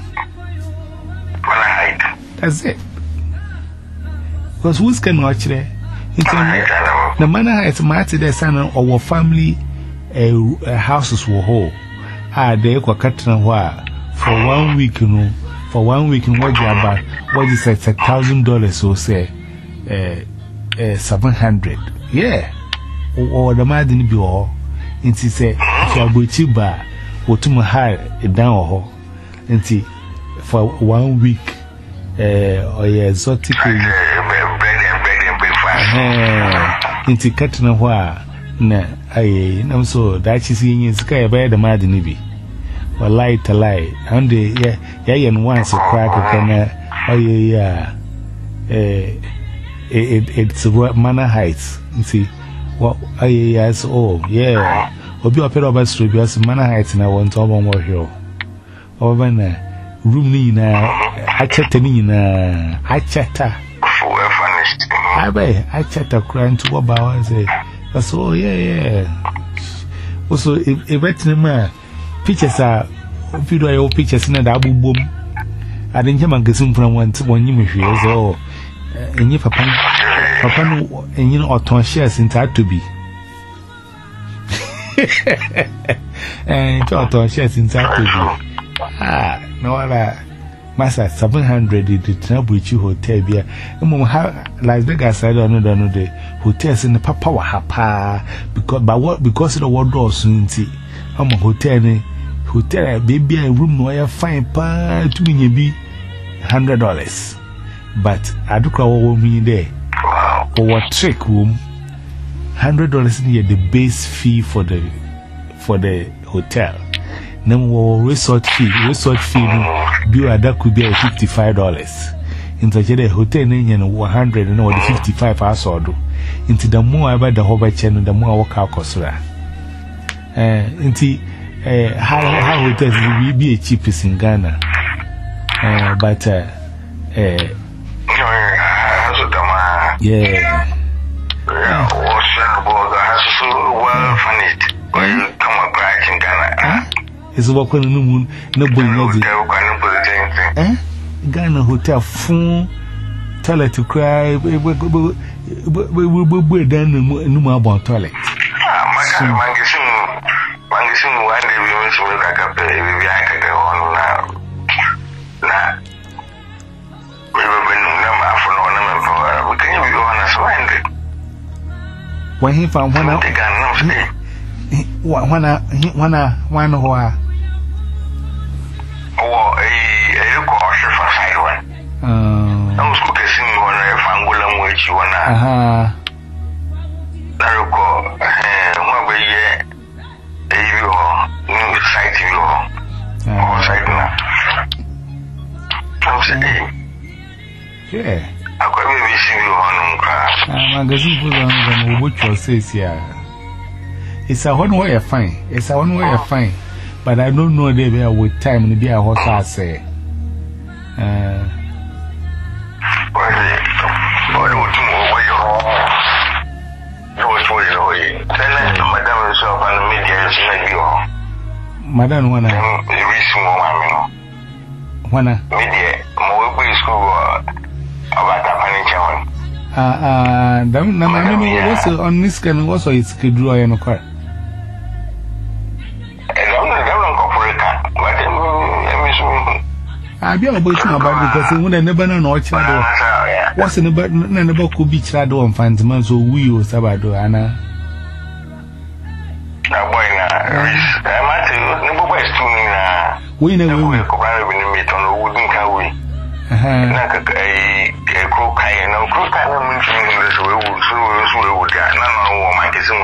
That's it. Because who's can watch there? The manor heights matted the son of our family houses were whole. Ah, they were cutting a while. For one week, you know, for one week in what about what is it, a thousand dollars or say, uh, seven hundred. Yeah, or the man didn't be all. And she said, if you are going to buy, or to my high down, and see, for one week, uh, or exotic, into cutting a while. Nah, I am so that is in sky by the mad navy. Or light to lie, and the yeah, yeah, and once a crack of oh, yeah, eh, it's Manor Heights. You see, what I yes, oh, yeah, or be a pair of us to be as Manor Heights, and I want to one more hill. Over there, room Nina, I chat Nina, I chatter. I bay, I chatter crying to what I say. So, yeah, yeah. Also, if a veteran pictures are video pictures in a double boom. I didn't have a magazine from one to one you years old. And if papa, papa, and you know, or ton shares in that to be. And ton shares in that to be. Ah, no, I. Master seven hundred in the Trabuchi Hotel beer. And Mom, Las Vegas, I don't know, no day. Hotels in the papa were hapa because by what because of the word door soon see. I'm a hotel, hotel, baby, a room where fine pa to me be hundred dollars. But I do call me there. Or what trick room hundred dollars near the base fee for the for the hotel. No resort fee, resort fee. Bill that could be fifty-five dollars. Into the hotel in one hundred and over fifty-five hours or do. Into the more I buy the whole channel, the more I work out cosra. Uh, into uh, how, how hotels will be cheapest in Ghana. Uh, but, uh, uh, yeah. It's walking in the moon, no boy. Eh? Ghana hotel phone, toilet to cry, we will be done no more about toilet. When he found one out, one out, one out, one out. Aha. Naruko, eh, what we get a new site you or site now. Yeah, I could maybe see you on crash. Magazine put on what you say, yeah. It's a one way fine, it's a one way fine, but I don't know they be with time to be a horse. I say, uh, what is it? Madam, one, I wish more, mamma. One, Media, more school about a panic. Ah, ah, damn, no, I mean, what's on this can also it's good draw in a car. I be about to about because when I never know what child what's in about never could be child on finds man so we or Sabado, Anna. Now, boy, now, we never will meet on a wooden cowway. Like a crook, I know, crook, I don't mean this way, so would get none of my kissing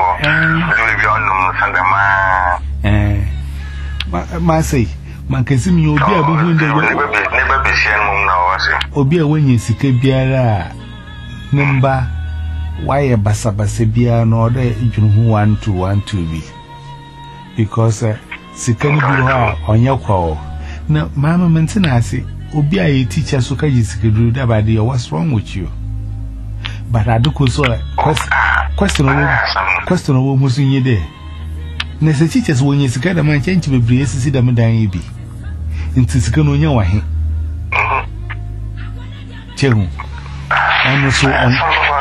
or do you know, Massey. Man can see me, you'll be able to never be seen now. Obia when you see Biara number why a Basabasebia nor the who want to want to be because Sikani on your call. Now, Mamma Mentanasi, Obia a teacher so can you do that by the what's wrong with you? But I do so question question of almost in your day. Nessa teachers when you see a man change to be brace, see them dying be. Into Sikano Yawahi. Cheru. I'm also on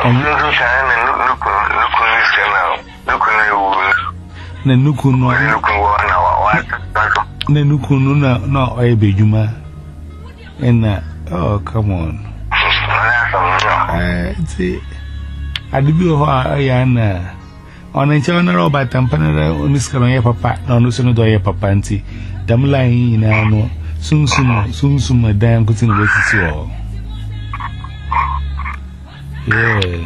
Nanuku no Nanuku no no I be Juma. And oh, come on. I see. I do be I am. On a channel about Tampana on this career papa, no, no, no, do papa auntie. Damn lying in no, soon, soon, soon, soon, my damn good in the way to see all. Yeah,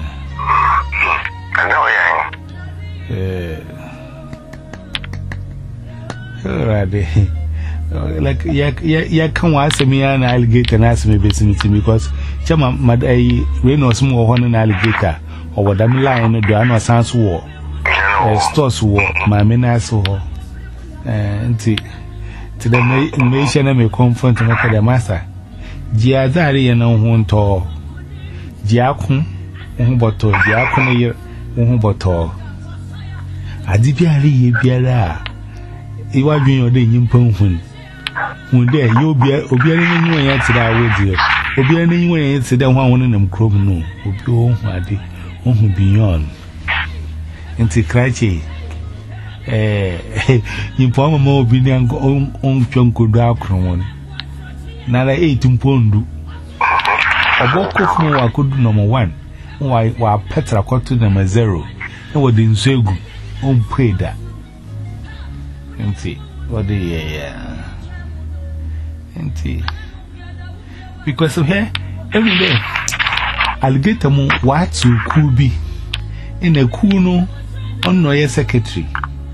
yeah, like, yeah, yeah, yeah, come ask me an alligator and ask me because Chama, my day, rain or small one an alligator or what I'm lying, do I know sounds war. Stores war, my menace war. And to the nation, I may confront to make the master. Giazari and no one tall. Giacum, one bottle, Giacum, one bottle. I did be a biara. You are doing your day in Pumfun. One day you'll be obeying you and answer that with you. Obeying you and answer that one in them crop no. Obey my day, one beyond. Into Cratchy. Eh, you form a more opinion on Chunko Dacron. Now I ate in Pondu. A book of more I could do number one. Why, while Petra got to them a zero. And what didn't say good. On pray that. And see, what the yeah. And see, because of her, every day I'll get a more what to could be in a kuno. On no secretary.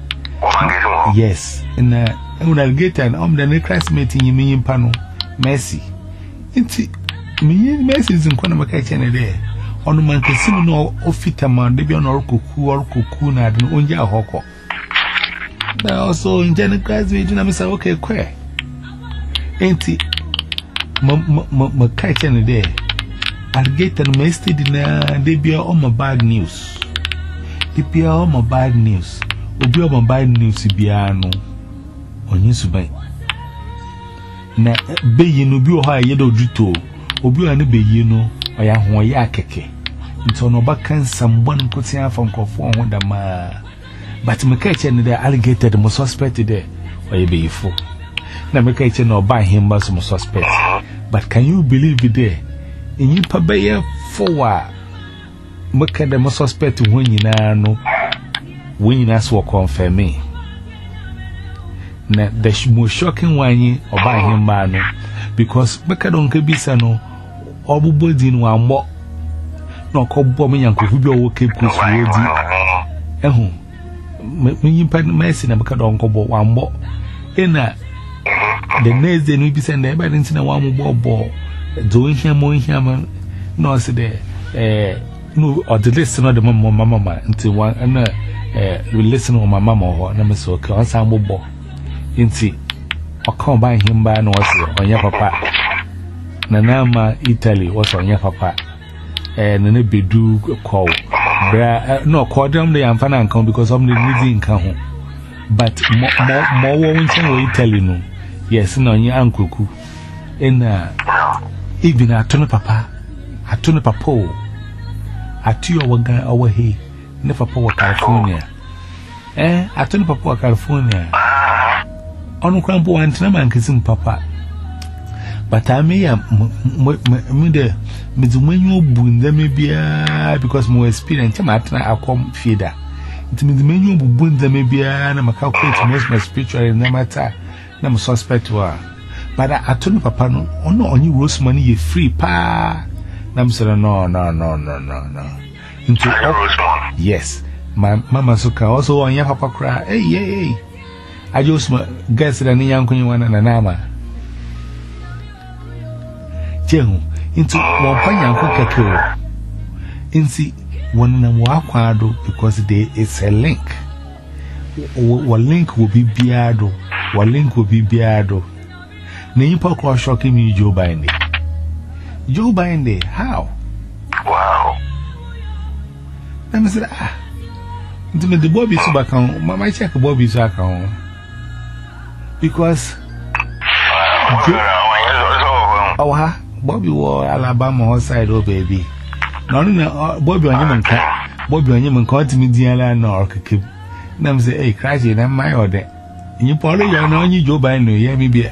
Yes, and I'll get an omni classmate in your panel. Mercy. It's me, Mercy is in Conamaca channel there. On the man can see no offitaman, they be on or cuckoo or cuckoo, and onja hoko. Now, also in general classmate, and I'm saying, okay, queer. Ain't it? My catching there. I'll get an mested in they be on my bad news. The P R my bad news. Obi my bad news biano. On you subay. Na be you no be o yedo duto. Obi ani be you no oya ho ya keke. Nto no bakan someone kotia from kofo ho da ma. But me ka che ne the alligator the suspect there. Oya be ifo. Na me ka che no ba him ba some suspect. But can you believe it there? In you pa be for Make the most suspect when you know when you ask for confirm me. The most shocking one or buy him man because make a donkey be sano or body in one more. No call bombing and could be okay. Push eh, when you pay mercy and make a donkey one more. In the next day, we be sent there, but in a one more ball doing him more him. No, say there, eh. No, or the listen of the mama mama until one and uh, we listen to my mama or number so can sample ball. Inti, or come by him by no on your papa. Nanama Italy was on your papa, and then be do call. No, call them the Amfana come because I'm the leading come. but more more one can tell you no. Yes, no, your uncle. And even I turn papa, I turn papa. I two our guy over here, never power California. Eh, I turn papa California. On Crampo and Tinaman kissing papa. But I may have made when you boon them maybe because more experience, I come feeder. It means the menu boon them maybe and I'm a calculate most my spiritual and no matter, no suspect to her. But I told papa no, oh no, on you roast money, you free pa. I'm saying no, no, no, no, no, no. Into yes, my mama suka also on your papa cry. Hey, hey, hey. I just guess that any young queen one and an ama. Jemu into one panya cook into one and walk because there is a link. What link will be Biado? What link will be Biado? Nipa cross shocking me, Joe Biden. Joe Biden, how? Wow. Let me say, ah, the Bobby Subacon, my check Bobby's account because oh, ha. Bobby war Alabama outside, oh baby. No, no, Bobby on him and Bobby on him and caught me, dear Nor. Nam say, hey, crash it, I'm my order. You probably are not you, Joe Biden, yeah, maybe.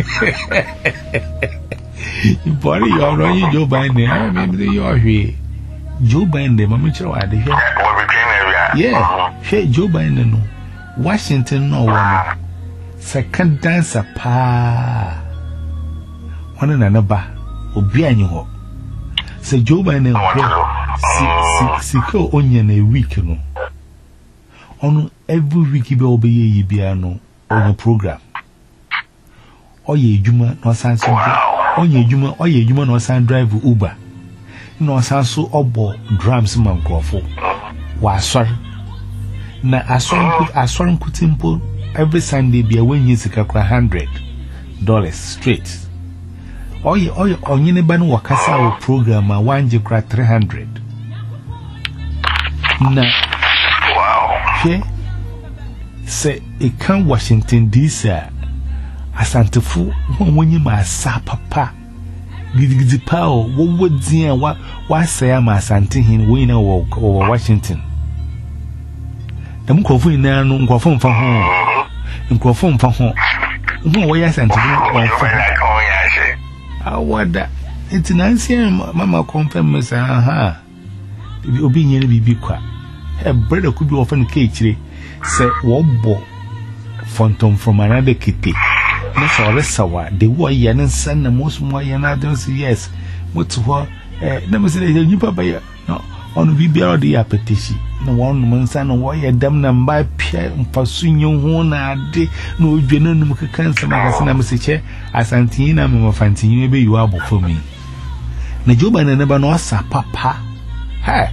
You probably are not you, Joe Biden, maybe you're here. Joe Biden, Mamma Chow, I hear. Yeah, hey, Joe Biden, Washington, no one. Second dancer, pa. One and another. Obianyo ho se Joe Biden ho si si ko onion a week no ono every week be obey ye bia no on program oye edwuma no san so onye edwuma oye edwuma no san drive Uber no san so obo drums man krofo wa asor na asor asor nkutimpo every Sunday bia when you sika one hundred dollars straight. Oye, oye, onyine banu wakasa o program a wanje kra three hundred. Na, wow. He say e kan Washington D C asantefu wonyi ma sa papa. Gidigidi pa o wo wodin wa wa say ma asante hin wo ina wo Washington. Dem krofo ina no nkrofo mfa ho. Nkrofo mfa ho. Wo wo ya asantefu wo fa. Awada it's nancy mama confirm me say aha obi nyene bibi kwa e brother could be often kechire say wo bo phantom from another kitty na so resawa the wo ye ne san na most mo ye na don say yes what ho eh na me say you papa ya no on bibi all the appetition no one man san wo ye dam na mba pia mpasunyo ho na ade na odwene num kekansa magase na me say che asantin na me mafantin ebe you abo for me na Joba na neba no asa papa ha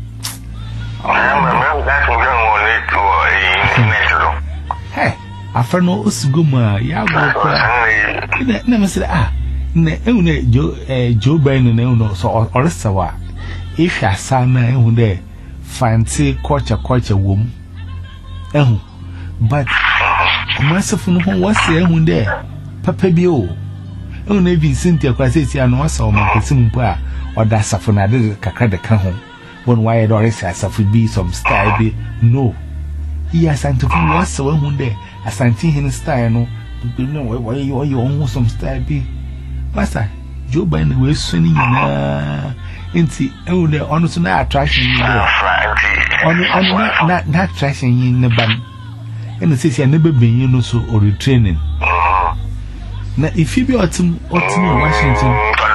hey afano osigoma ya go kwa na me say ah na ehun na jo eh Joba na ehun so oresawa if ya sana ehun de fancy culture culture wom ehun but myself no ho wase ehun de papa bi o ehun na bi Cynthia kwa sesi anu wasa o man kesim mpo a oda safo na de kakra de ka ho won why do resi asafu bi some style bi no he asantu fu wasa ehun de asanti hin style no no why you you on some style bi masa Joe Biden we suni na inti ehun de onu so na attraction ni onu onu na na attraction yin ne ban ene sesi na bebenyin no so or training na if you be otum otum Washington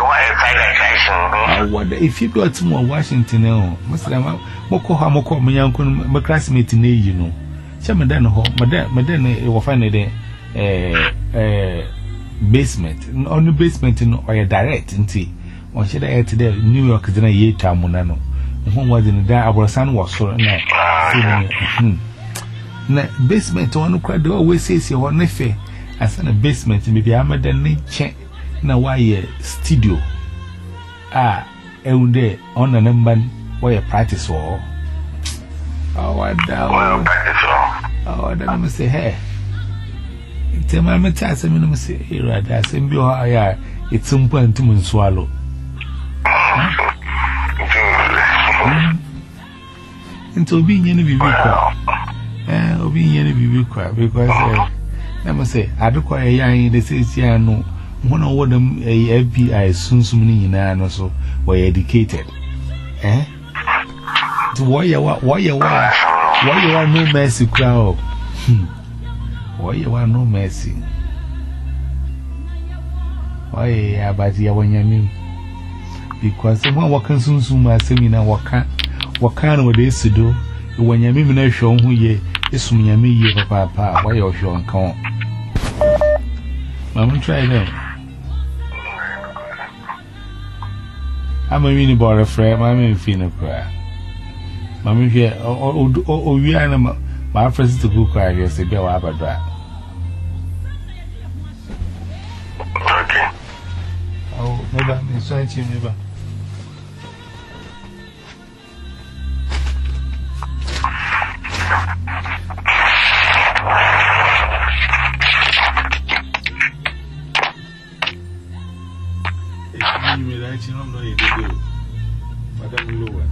awada if you be otum Washington eh muslim moko ha moko menyanko my classmate na yi no che medan ho medan medan e wo fa ne de eh eh basement on basement no or direct nti on sheda e te de New York de na ye tamuna no ho wadi ne da abrosan wo so na na basement one kwa de always say say one nefe asana basement maybe amada ne che na why studio ah eunde on na mban why practice wo oh wada Oh, then I say, hey. Tell my matas, I'm going to say, here, I say, be all it's some point to swallow. Into being any be required. Eh, being any be required because I must say, I do quite a young, they say, yeah, no, one of them a F B I soon, so many in an also were educated. Eh? To why you are, why you are, why you are no mercy crowd. Why you are no mercy? Why, yeah, but you are when you mean. Because someone walking soon soon, my seminar, what can, what kind of days to do when you mean, I show who ye is me, and me, ye, papa, why you're sure and come. Mamma, try them. I'm a mini border frame, I'm in Fina prayer. Mamma, here, oh, we are my friends to go cry, yes, a bell about that. Okay. Oh, never, Miss Sanchi, never. You don't know you do, Madame Lower.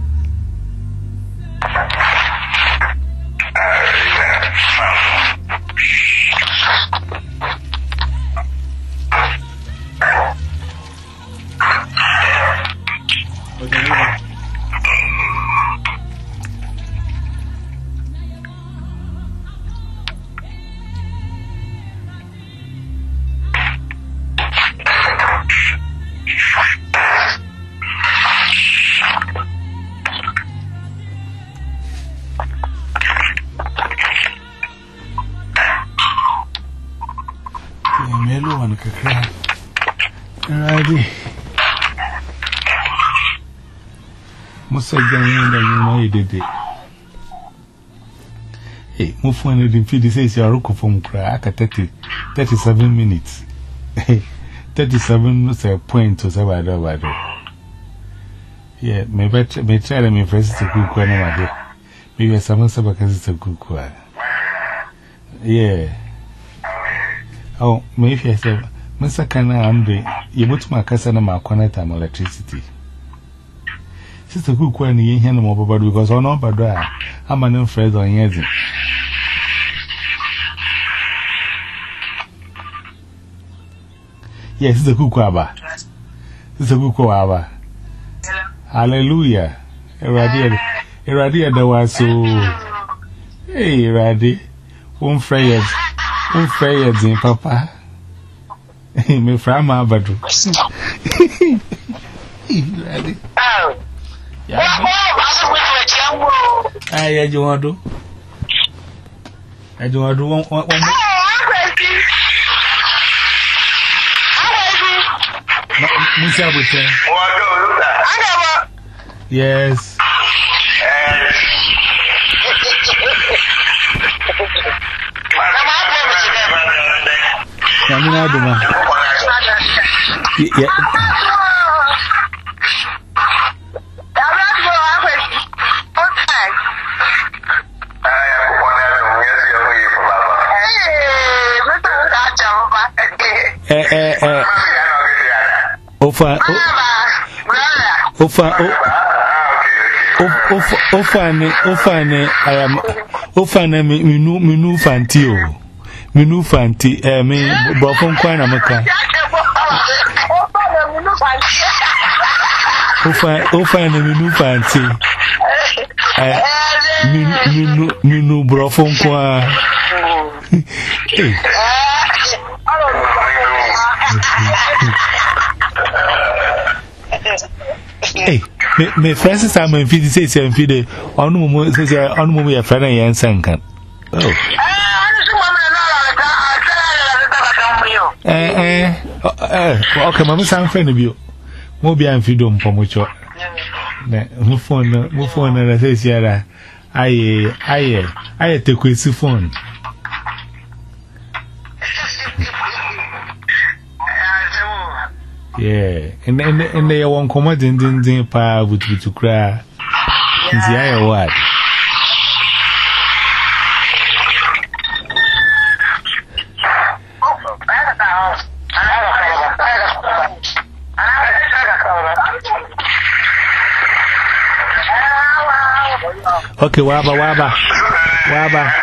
Melo and Kakra. Ready. Most of them know that you know you did it. Hey, move on and feed says you are rook from crack at thirty, thirty-seven minutes. thirty-seven is a point to Sabado. Yeah, maybe may try me first to cook one of my maybe some sabacas to cook one. Yeah. Oh, maybe I said, Mister Kana Andre, you put my cousin and my connect and electricity. Sister Cook, when you hear no more because on over there, I'm an unfriend on Yazin. Yes, Sister Cookaba. Sister Cookaba. Hallelujah. Eradia, Eradia, there was so. Hey, Radi, one friend. Un fair in Papa. Me from my bedroom. Ready? Oh, yeah. I do want to. I do want to want one. Mister Butte. Yes. I mean, I don't know. Yeah. Eh, eh, eh. Ofa, ofa, ofa, ofa, ne, ofa, ne, I am, ofa, ne, minu, minu, fantio. Minu fanti, eh, me, Bofon Kwana Maka. Ofa, ofa, and minu fanti. Eh, minu, minu, Bofon Kwa. Hey, me, Francis, I'm in fifty six and fifty. On moment, says, on moment, your friend and Sankan. Oh. Eh, eh, eh, okay, Mamma San Fenibio. Mobi and Fidum Pomocho. Move on, move on, and I say, Sierra. I, I, I take with the phone. Yeah, and then and they won't come out in the power with you to cry. Is the eye what? Okay, waba waba. Waba.